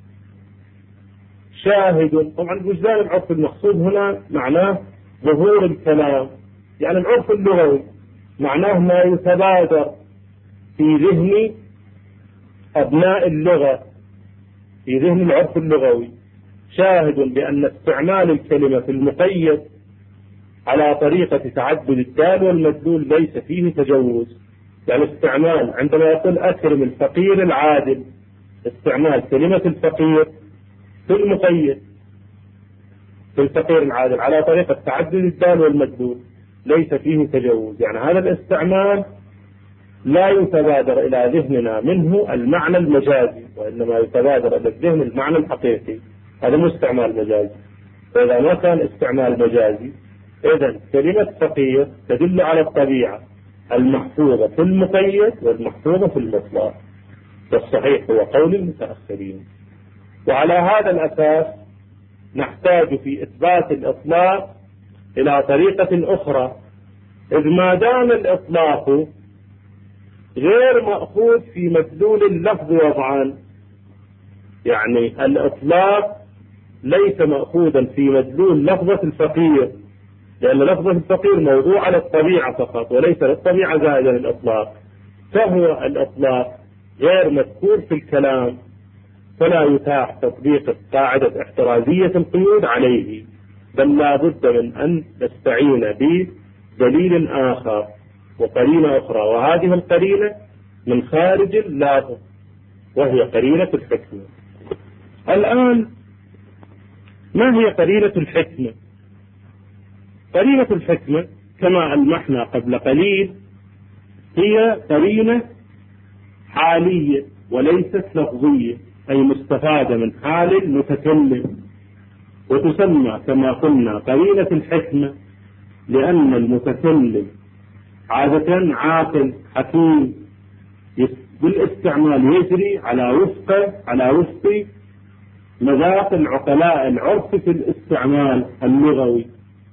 شاهد. طبعا الوجدان العرفي المقصود هنا معناه ظهور الكلام، يعني العرف اللغوي معناه ما يتبادر في ذهن أبناء اللغة، في ذهن العرف اللغوي، شاهد بأن استعمال الكلمة في المقيد على طريقة تعدد الدال والمدلول ليس فيه تجوز. يعني استعمال عندما يقول أكرم الفقير العادل، استعمال كلمة الفقير في المقيد في الفقير العادل على طريقة تعدد الدال والمدلول ليس فيه تجوز. يعني هذا الاستعمال لا يتبادر إلى ذهننا منه المعنى المجازي، وإنما يتبادر إلى الذهن المعنى الحقيقي. هذا مو استعمال مجازي. فإذا ما كان استعمال مجازي، إذن كلمة فقير تدل على الطبيعة المحفوظة في المقيد والمحفوظة في المطلق، والصحيح هو قول المتأخرين. وعلى هذا الأساس نحتاج في إثبات الإطلاق إلى طريقة أخرى، إذ ما دام الإطلاق غير مأخوذ في مدلول اللفظ وضعا، يعني الإطلاق ليس مأخوذا في مدلول لفظة الفقير، لأن لفظة الفقير موضوع على الطبيعة فقط وليس للطبيعة زائدا الإطلاق، فهو الإطلاق غير مذكور في الكلام، فلا يتاح تطبيق قاعدة احترازية القيود عليه، بل لا بد من أن نستعين بدليل آخر وقرينة أخرى، وهذه القرينة من خارج اللافظ وهي قرينة الحكمة. الآن ما هي قرينة الحكمة؟ قرينة الحكمة كما ألمحنا قبل قليل هي قرينة حالية وليست لفظية، أي مستفادة من حال المتكلم، وتسمى كما قلنا قرينة الحكمة لأن المتكلم عادة عاقل حكيم بالاستعمال يجري على وفق على وفق مذاق العقلاء العرف في الاستعمال اللغوي،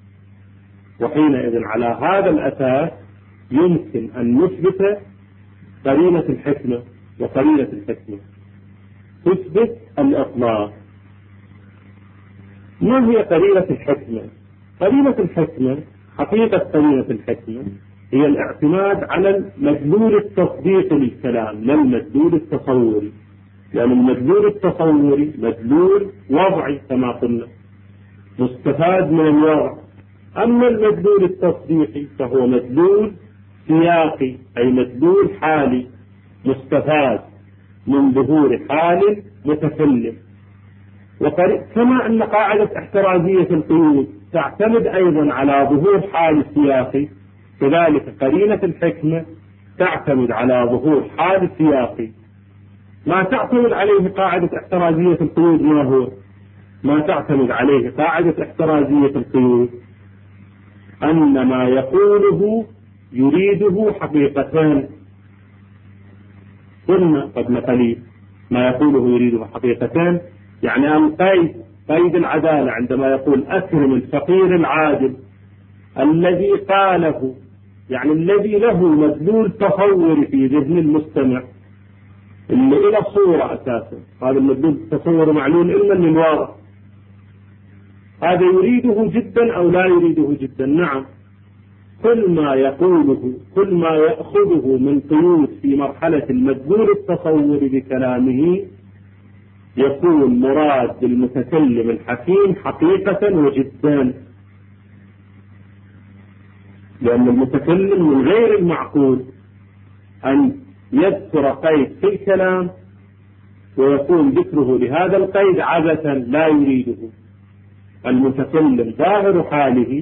وحينئذ على هذا الأساس يمكن أن نثبت قرينة الحكمة. وقرينة الحكمة تثبت الإطلاق. ما هي قرينة الحكمة؟ قرينة الحكمة حقيقة قرينة الحكمة هي الاعتماد على المدلول التصديقي للكلام لا المدلول التصوري، لأن المدلول التصوري مدلول وضعي كما قلنا مستفاد من الوضع، أما المدلول التصديقي فهو مدلول سياقي أي مدلول حالي مستفاد من ظهور حال متكلم. وكما أن قاعدة احترازية القيود تعتمد أيضا على ظهور حال سياقي، كذلك قرينة الحكمة تعتمد على ظهور حال سياقي. ما تعتمد عليه قاعدة احترازية القيود ما هو؟ ما تعتمد عليه قاعدة احترازية القيود أن ما يقوله يريده حقيقتان. قلنا قبل قليل ما يقوله يريده حقيقتان، يعني أن قيد قيد العدالة عندما يقول أكرم الفقير العادل الذي قاله، يعني الذي له مدلول تصوري في ذهن المستمع اللي إلى صورة أساسا، هذا المدلول التصوري معلوم علما للواضح، هذا يريده جدا أو لا يريده جدا. نعم، كل ما يقوله كل ما يأخذه من قيود في مرحلة المدلول التصوري بكلامه يكون مراد بالمتكلم الحكيم حقيقة وجدا، لأن المتكلم من غير المعقول أن يذكر قيد في الكلام ويكون ذكره لهذا القيد عبثا لا يريده. المتكلم ظاهر حاله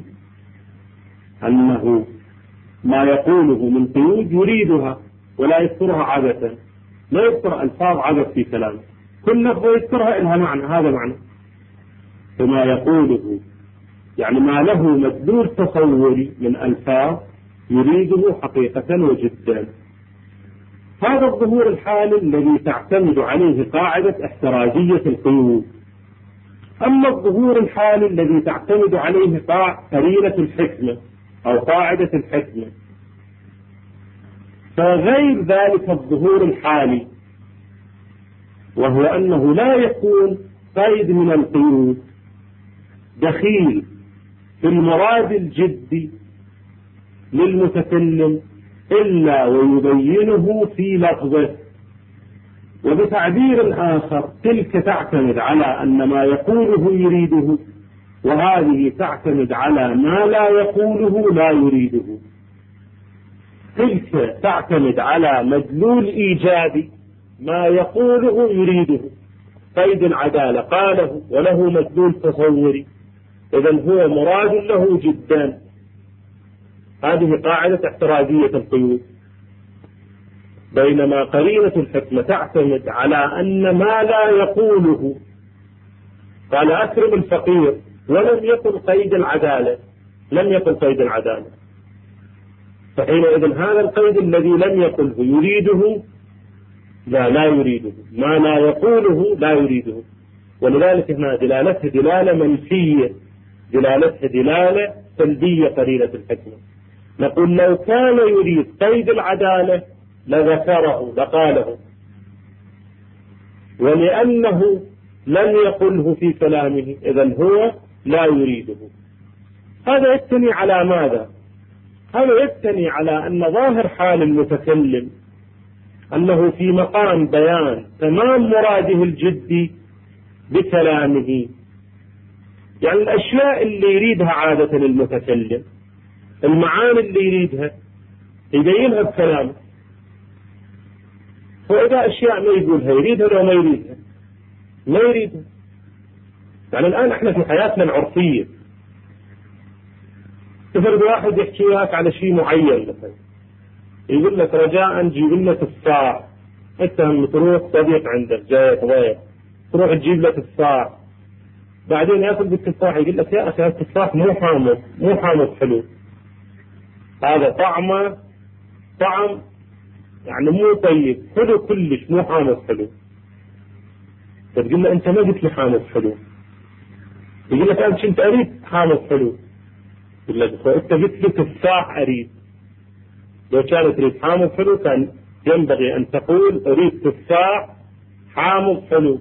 أنه ما يقوله من قيود يريدها ولا يذكرها عبثا، لا يذكر ألفاظ عبث في كلامه، كل لفظة يذكرها لها معنى، هذا معنى. وما يقوله يعني ما له مدلول تصوري من ألفاظ يريده حقيقة وجدا. هذا الظهور الحالي الذي تعتمد عليه قاعدة احترازية القيود. أما الظهور الحالي الذي تعتمد عليه قرينة الحكمة أو قاعدة الحكمة، فغير ذلك الظهور الحالي، وهو أنه لا يكون قيد من القيود دخيل في المراد الجدي للمتكلم إلا ويبينه في لفظه. وبتعبير آخر، تلك تعتمد على أن ما يقوله يريده، وهذه تعتمد على ما لا يقوله لا يريده. تلك تعتمد على مدلول إيجابي ما يقوله يريده، قيد العدالة قاله وله مدلول تصوري، إذن هو مراد له جدا. هذه قاعدة احترازية القيود. بينما قرينة الحكمة تعتمد على أن ما لا يقوله، قال أكرم الفقير ولم يقل قيد العدالة، لم يقل قيد العدالة، فحينئذ هذا القيد الذي لم يقله يريده لا لا يريده، ما لا يقوله لا يريده. ولذلك هنا دلالته دلالة منفية، دلالته دلالة سلبية قرينة الحكمة. نقول لو كان يريد قيد العدالة لذكره لقاله، ولأنه لم يقله في كلامه إذن هو لا يريده. هذا يبتني على ماذا؟ هذا يبتني على أن ظاهر حال المتكلم أنه في مقام بيان تمام مراده الجدي بكلامه. يعني الأشياء اللي يريدها عادة المتكلم، المعاني اللي يريدها يبينها بكلامه، فإذا أشياء ما يقولها يريدها لو ما يريدها ما يريدها. يعني الآن احنا في حياتنا العرفية تفرد واحد يحكي لك على شيء معين، مثلا يقول لك رجاء جيب لنا تفاح، انت هم تروح صديق عندك جاي ضيف تروح تجيب له تفاح، بعدين ياكل بالتفاح يقول لك يا اخي التفاح مو حامض مو حامض حلو، هذا طعمه طعم يعني مو طيب، حلو كلش مو حامض حلو. فتقول له انت ما قلت لي حامض حلو، يقول لك انا كنت اريد حامض حلو، يقول لك انت قلت لي تفاح اريد، لو كانت تريد حامض حلو كان ينبغي ان تقول اريد تفاح حامض حلو.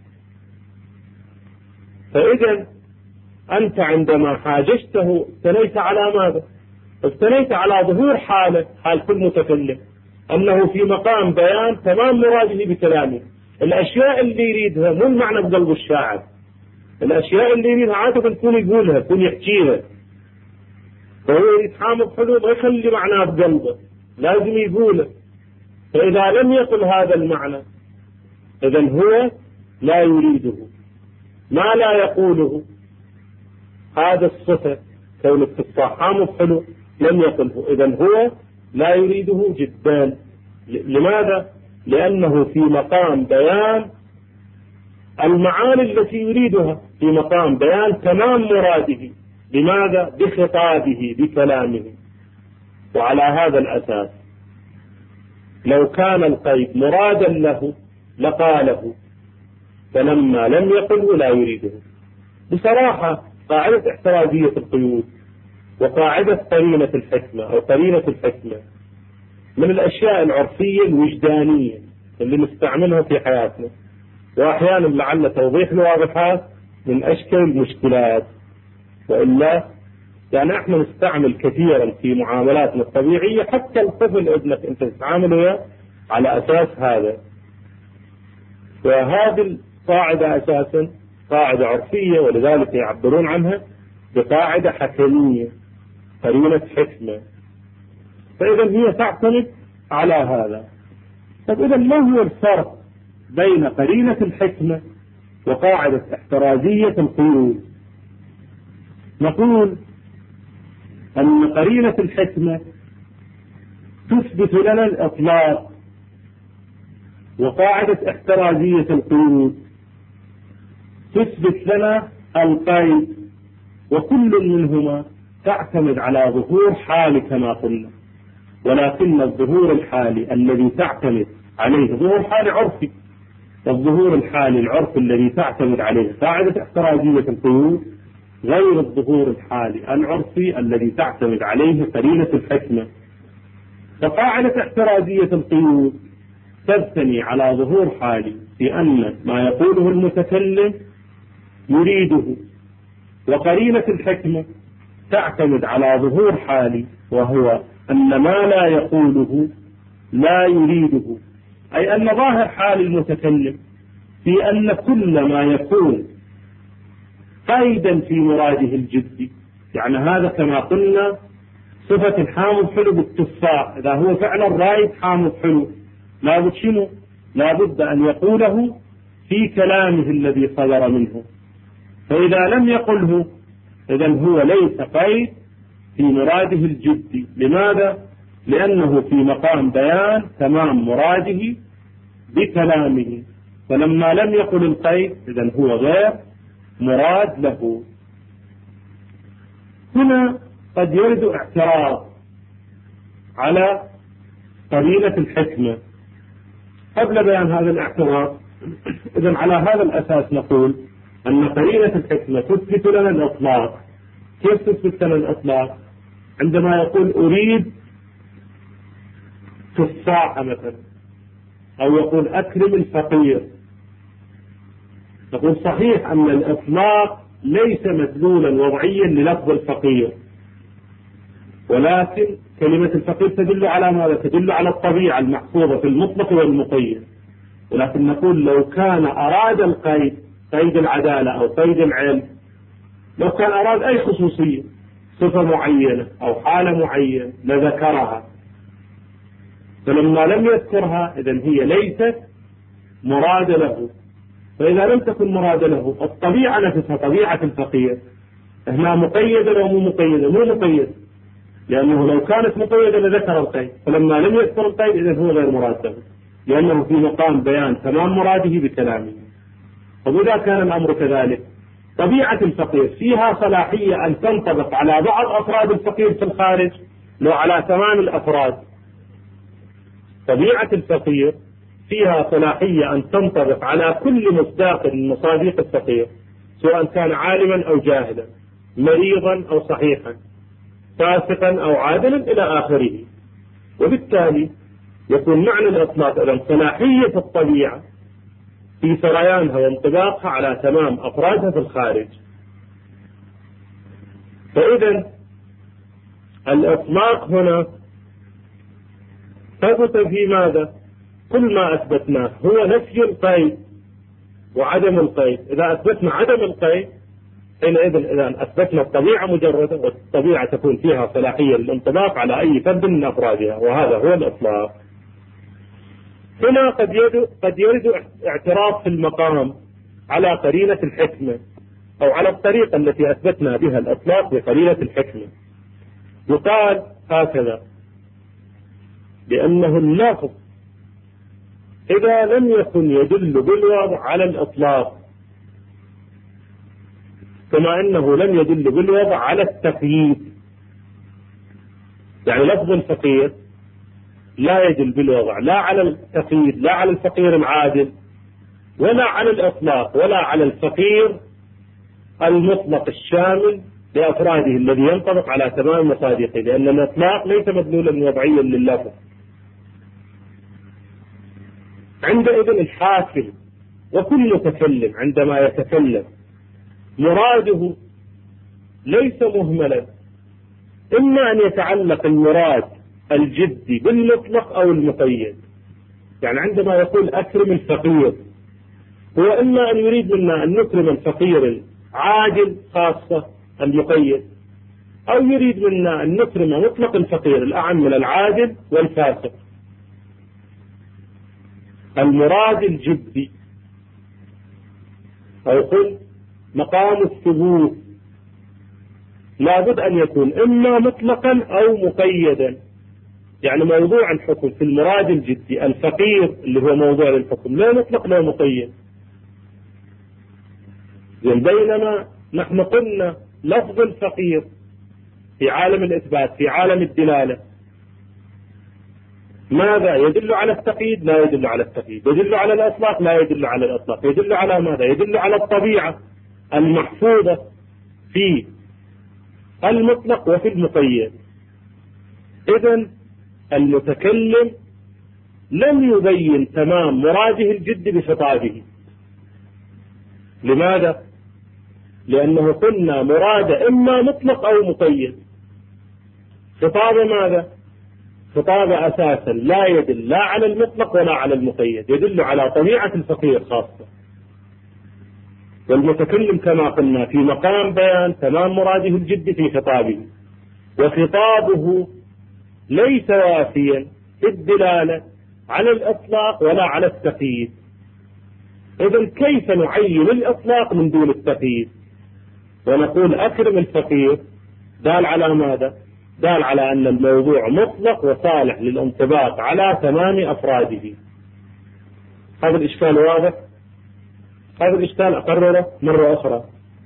فاذا انت عندما حاججته استنيت على ماذا؟ استنيت على ظهور حاله، حال كل متكلم انه في مقام بيان تمام مراده بكلامه. الاشياء اللي يريدها مو المعنى بقلب الشاعر، الاشياء اللي يريدها عادة يكون يقولها يكون يحكيها، فهو يريد حامض حلو ما يخلي معناه بقلبه، لازم يقوله. فاذا لم يقل هذا المعنى اذن هو لا يريده. ما لا يقوله هذا الصفة كون التفاح حامض حلو لم يقله، اذن هو لا يريده جدا. لماذا؟ لأنه في مقام بيان المعاني التي يريدها، في مقام بيان تمام مراده. لماذا؟ بخطابه بكلامه. وعلى هذا الأساس لو كان القيد مرادا له لقاله، فلما لم يقله لا يريده. بصراحة قاعدة احترازية القيود وقاعدة قرينة الحكمة أو قرينة الحكمة من الأشياء العرفية الوجدانية اللي نستعملها في حياتنا، وأحيانا لعل توضيح الواضحات من أشكال المشكلات. وإلا يعني احنا نستعمل كثيرا في معاملاتنا الطبيعية، حتى الطفل ابنك انت تتعامل وياه على أساس هذا. وهذه القاعدة أساسا قاعدة عرفية، ولذلك يعبرون عنها بقاعدة حكمية. قرينة حكمة، فإذا هي تعتمد على هذا. طيب إذا ما هو الفرق بين قرينة الحكمة وقاعدة احترازية القيود؟ نقول أن قرينة الحكمة تثبت لنا الإطلاق، وقاعدة احترازية القيود تثبت لنا القيد، وكل منهما تعتمد على ظهور حالي كما قلنا، ولكن الظهور الحالي الذي تعتمد عليه ظهور حالي عرفي، والظهور الحالي العرفي الذي تعتمد عليه قاعدة احترازية القيود غير الظهور الحالي العرفي الذي تعتمد عليه قرينة الحكمة. فقاعدة احترازية القيود تبتني على ظهور حالي في أن ما يقوله المتكلم يريده، وقرينة الحكمة تعتمد على ظهور حالي وهو أن ما لا يقوله لا يريده، أي أن ظاهر حال المتكلم في أن كل ما يكون قيدا في مراده الجدي، يعني هذا كما قلنا صفة الحامض حلو بالتفاح، إذا هو فعلا رايد حامض حلو لابد شنو؟ لابد أن يقوله في كلامه الذي صدر منه، فإذا لم يقله إذا هو ليس قيد في مراده الجدي. لماذا؟ لأنه في مقام بيان تمام مراده بكلامه، فلما لم يقل القيد إذا هو غير مراد له. هنا قد يرد اعتراض على قرينة الحكمة. قبل بيان هذا الاعتراض، إذا على هذا الأساس نقول أن قرينة الحكمة تثبت لنا الإطلاق. كيف تثبت لنا الإطلاق؟ عندما يقول أريد تفاحة مثلا، أو يقول أكرم الفقير، نقول صحيح أن الإطلاق ليس مدلولا وضعيا للفظ الفقير، ولكن كلمة الفقير تدل على ماذا؟ تدل على الطبيعة المحفوظة في المطلق والمقيد. ولكن نقول لو كان أراد القيد، قيد العدالة أو قيد العلم، لو كان أراد أي خصوصية، صفة معينة أو حالة معينة لذكرها، فلما لم يذكرها إذن هي ليست مراد له. فإذا لم تكن مراد له، الطبيعة نفسها طبيعة الفقير هنا مقيدة أو مو مقيدة؟ مو مقيدة، لأنه لو كانت مقيدة لذكر القيد، فلما لم يذكر القيد إذن هو غير مراد له، لأنه في مقام بيان تمام مراده بكلامه. وإذا كان الأمر كذلك، طبيعة الفقير فيها صلاحية أن تنطبق على بعض أفراد الفقير في الخارج لو على تمام الأفراد. طبيعة الفقير فيها صلاحية أن تنطبق على كل مصداق من مصادق الفقير، سواء كان عالما أو جاهلا، مريضا أو صحيحا، فاسقا أو عادلا إلى آخره. وبالتالي يكون معنى الإطلاق إذن صلاحية الطبيعة في سريانها وانطباقها على تمام أفرادها في الخارج. فإذا الإطلاق هنا ثبت في ماذا؟ كل ما أثبتناه هو نفي القيد وعدم القيد. إذا أثبتنا عدم القيد حينئذ إذا أثبتنا الطبيعة مجردة، والطبيعة تكون فيها صلاحية للانطباق على أي فرد من أفرادها، وهذا هو الإطلاق. هنا قد يرد قد يرد اعتراض في المقام على قرينة الحكمة، أو على الطريقة التي أثبتنا بها الإطلاق بقرينة الحكمة. يقال هكذا: لأنه اللفظ إذا لم يكن يدل بالوضع على الإطلاق، كما أنه لم يدل بالوضع على التقييد، يعني لفظ الفقير لا يدل بالوضع لا على التقييد، لا على الفقير العادل، ولا على الإطلاق، ولا على الفقير المطلق الشامل لأفراده الذي ينطبق على تمام مصادقه، لأن الإطلاق ليس مدلولا وضعيا لللفظ. عندئذ الحاكم وكل متكلم عندما يتكلم مراده ليس مهملا، إما أن يتعلق المراد الجدي بالمطلق أو المقيد. يعني عندما يقول أكرم الفقير، هو إما أن يريد منا أن نكرم الفقير العاجل خاصة المقيد، أو يريد منا أن نكرم مطلق الفقير الأعم من العادل والفاسق. المراد الجدي أو قل مقام الثبوت لابد أن يكون إما مطلقا أو مقيدا. يعني موضوع الحكم في المراد الجدي الفقير اللي هو موضوع الحكم لا مطلق لا مقيد. بينما نحن قلنا لفظ الفقير في عالم الإثبات في عالم الدلالة ماذا يدل على التقييد؟ لا يدل على التقييد. يدل على الإطلاق؟ لا يدل على الإطلاق. يدل على ماذا؟ يدل على الطبيعة المحفوظة في المطلق وفي المقيد. إذن المتكلم لم يبين تمام مراده الجد بخطابه. لماذا؟ لأنه قلنا مراد إما مطلق أو مقيد. خطاب ماذا؟ خطاب أساسا لا يدل لا على المطلق ولا على المقيد، يدل على طبيعة الفقير خاصة. والمتكلم كما قلنا في مقام بيان تمام مراده الجد في خطابه، وخطابه ليس وافيا في الدلالة على الإطلاق ولا على التقييد. إذن كيف نعين الإطلاق من دون التقييد ونقول أكرم الفقير؟ دال على ماذا؟ دال على أن الموضوع مطلق وصالح للانطباق على تمام أفراده. هذا الإشكال واضح؟ هذا الإشكال أقرره مرة أخرى.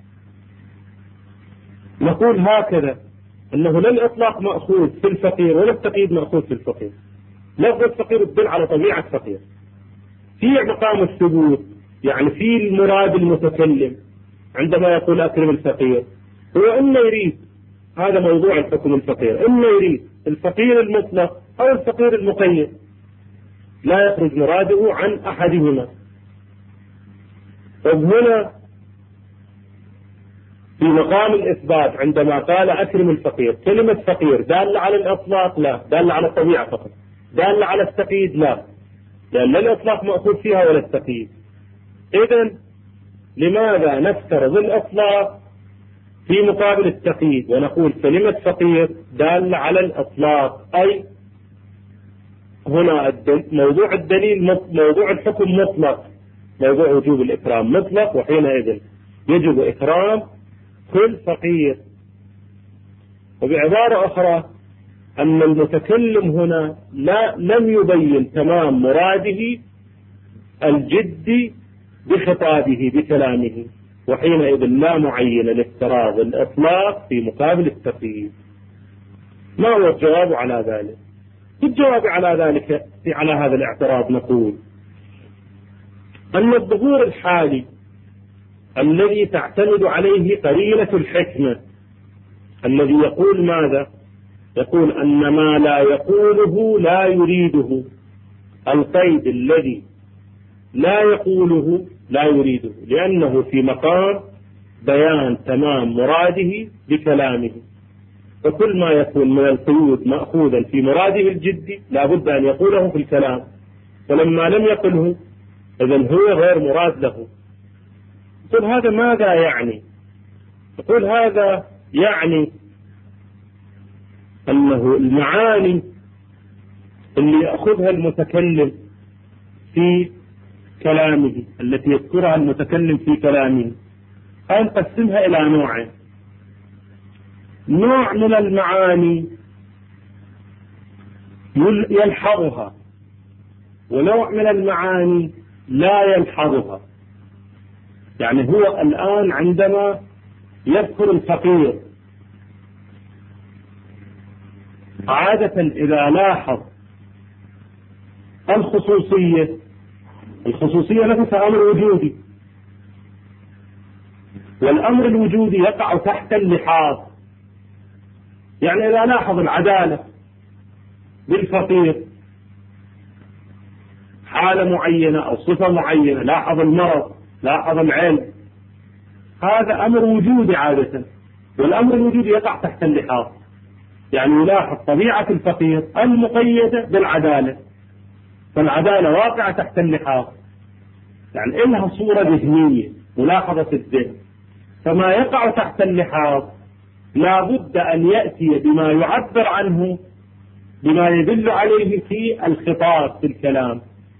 نقول هكذا أنه لا الإطلاق مأخوذ في الفقير ولا التقييد مأخوذ في الفقير. لفظ الفقير يدل على طبيعة الفقير. في مقام الثبوت يعني في المراد المتكلم عندما يقول أكرم الفقير هو إما يريد هذا موضوع الحكم الفقير، إما يريد الفقير المطلق أو الفقير المقيد، لا يخرج مراده عن أحدهما. طب هنا في مقام الإثبات عندما قال أكرم الفقير، كلمة فقير دالة على الإطلاق؟ لا. دالة على الطبيعة فقط. دالة على التقييد؟ لا، لأن لا الإطلاق مأخوذ فيها ولا التقييد. إذن لماذا نفترض الإطلاق في مقابل التقييد ونقول كلمة فقير دالة على الإطلاق؟ أي هنا موضوع الدليل موضوع الحكم مطلق، موضوع وجوب الإكرام مطلق، وحينئذ يجب إكرام كل فقير. وبعبارة أخرى أن المتكلم هنا لا لم يبين تمام مراده الجدي بخطابه بكلامه، وحينئذ لا معين لافتراض الإطلاق في مقابل التقييد. ما هو الجواب على ذلك؟ الجواب على ذلك في على هذا الاعتراض نقول أن الظهور الحالي الذي تعتمد عليه قرينة الحكمة الذي يقول ماذا؟ يقول أن ما لا يقوله لا يريده. القيد الذي لا يقوله لا يريده لأنه في مقام بيان تمام مراده بكلامه، وكل ما يكون من القيود مأخوذا في مراده الجدي لا بد أن يقوله في الكلام، ولما لم يقله إذن هو غير مراد له. يقول هذا ماذا يعني؟ يقول هذا يعني أنه المعاني اللي يأخذها المتكلم في كلامه التي يذكرها المتكلم في كلامه نقسمها إلى نوعين. نوع من المعاني يلحظها، ونوع من المعاني لا يلحظها. يعني هو الآن عندما يذكر الفقير عادة إذا لاحظ الخصوصية، الخصوصية نفسها أمر وجودي، والأمر الوجودي يقع تحت اللحاظ. يعني إذا لاحظ العدالة بالفقير حالة معينة أو صفة معينة، لاحظ المرض، لاحظ العلم، هذا أمر وجودي عادة، والأمر الوجودي يقع تحت اللحاظ. يعني يلاحظ طبيعة الفقير المقيدة بالعدالة، فالعدالة واقعة تحت اللحاظ، يعني إنها صورة ذهنية ملاحظة الذهن، فما يقع تحت اللحاظ لا بد أن يأتي بما يعبر عنه، بما يدل عليه في الخطاب في الكلام.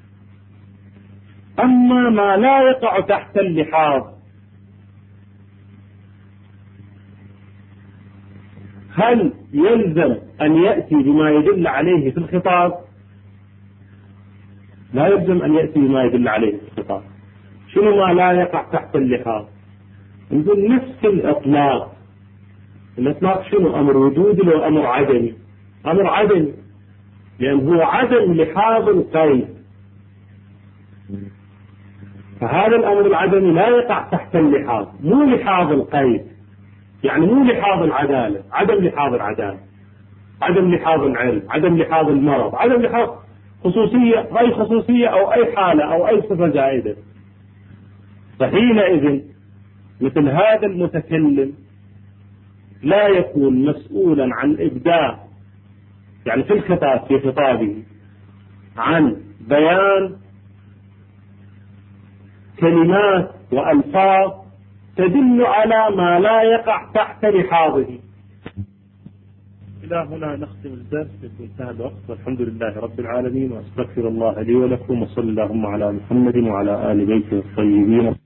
أما ما لا يقع تحت اللحاظ، هل يلزم أن يأتي بما يدل عليه في الخطاب؟ لا يلزم أن يأتي بما يدل عليه في الخطاب. شنو ما لا يقع تحت اللحاظ؟ نقول نفس الإطلاق. الإطلاق شنو؟ أمر وجودي لو أمر عدمي؟ أمر عدمي، لأن هو عدم لحاظ القيد. فهذا الأمر العدمي لا يقع تحت اللحاظ، مو لحاظ القيد، يعني مو لحاظ العدالة، عدم لحاظ العدالة، عدم لحاظ العلم، عدم لحاظ المرض، عدم لحاظ خصوصية، أي خصوصية أو أي حالة أو أي صفة زائدة. فحينئذ مثل هذا المتكلم لا يكون مسؤولا عن إبداع، يعني في الخطاب في خطابه، عن بيان كلمات وألفاظ تدل على ما لا يقع تحت لحاظه. إلى هنا نختم الدرس، انتهى الوقت، والحمد لله رب العالمين، وأستغفر الله لي ولكم، وصلى اللهم على محمد وعلى آل بيته الطيبين.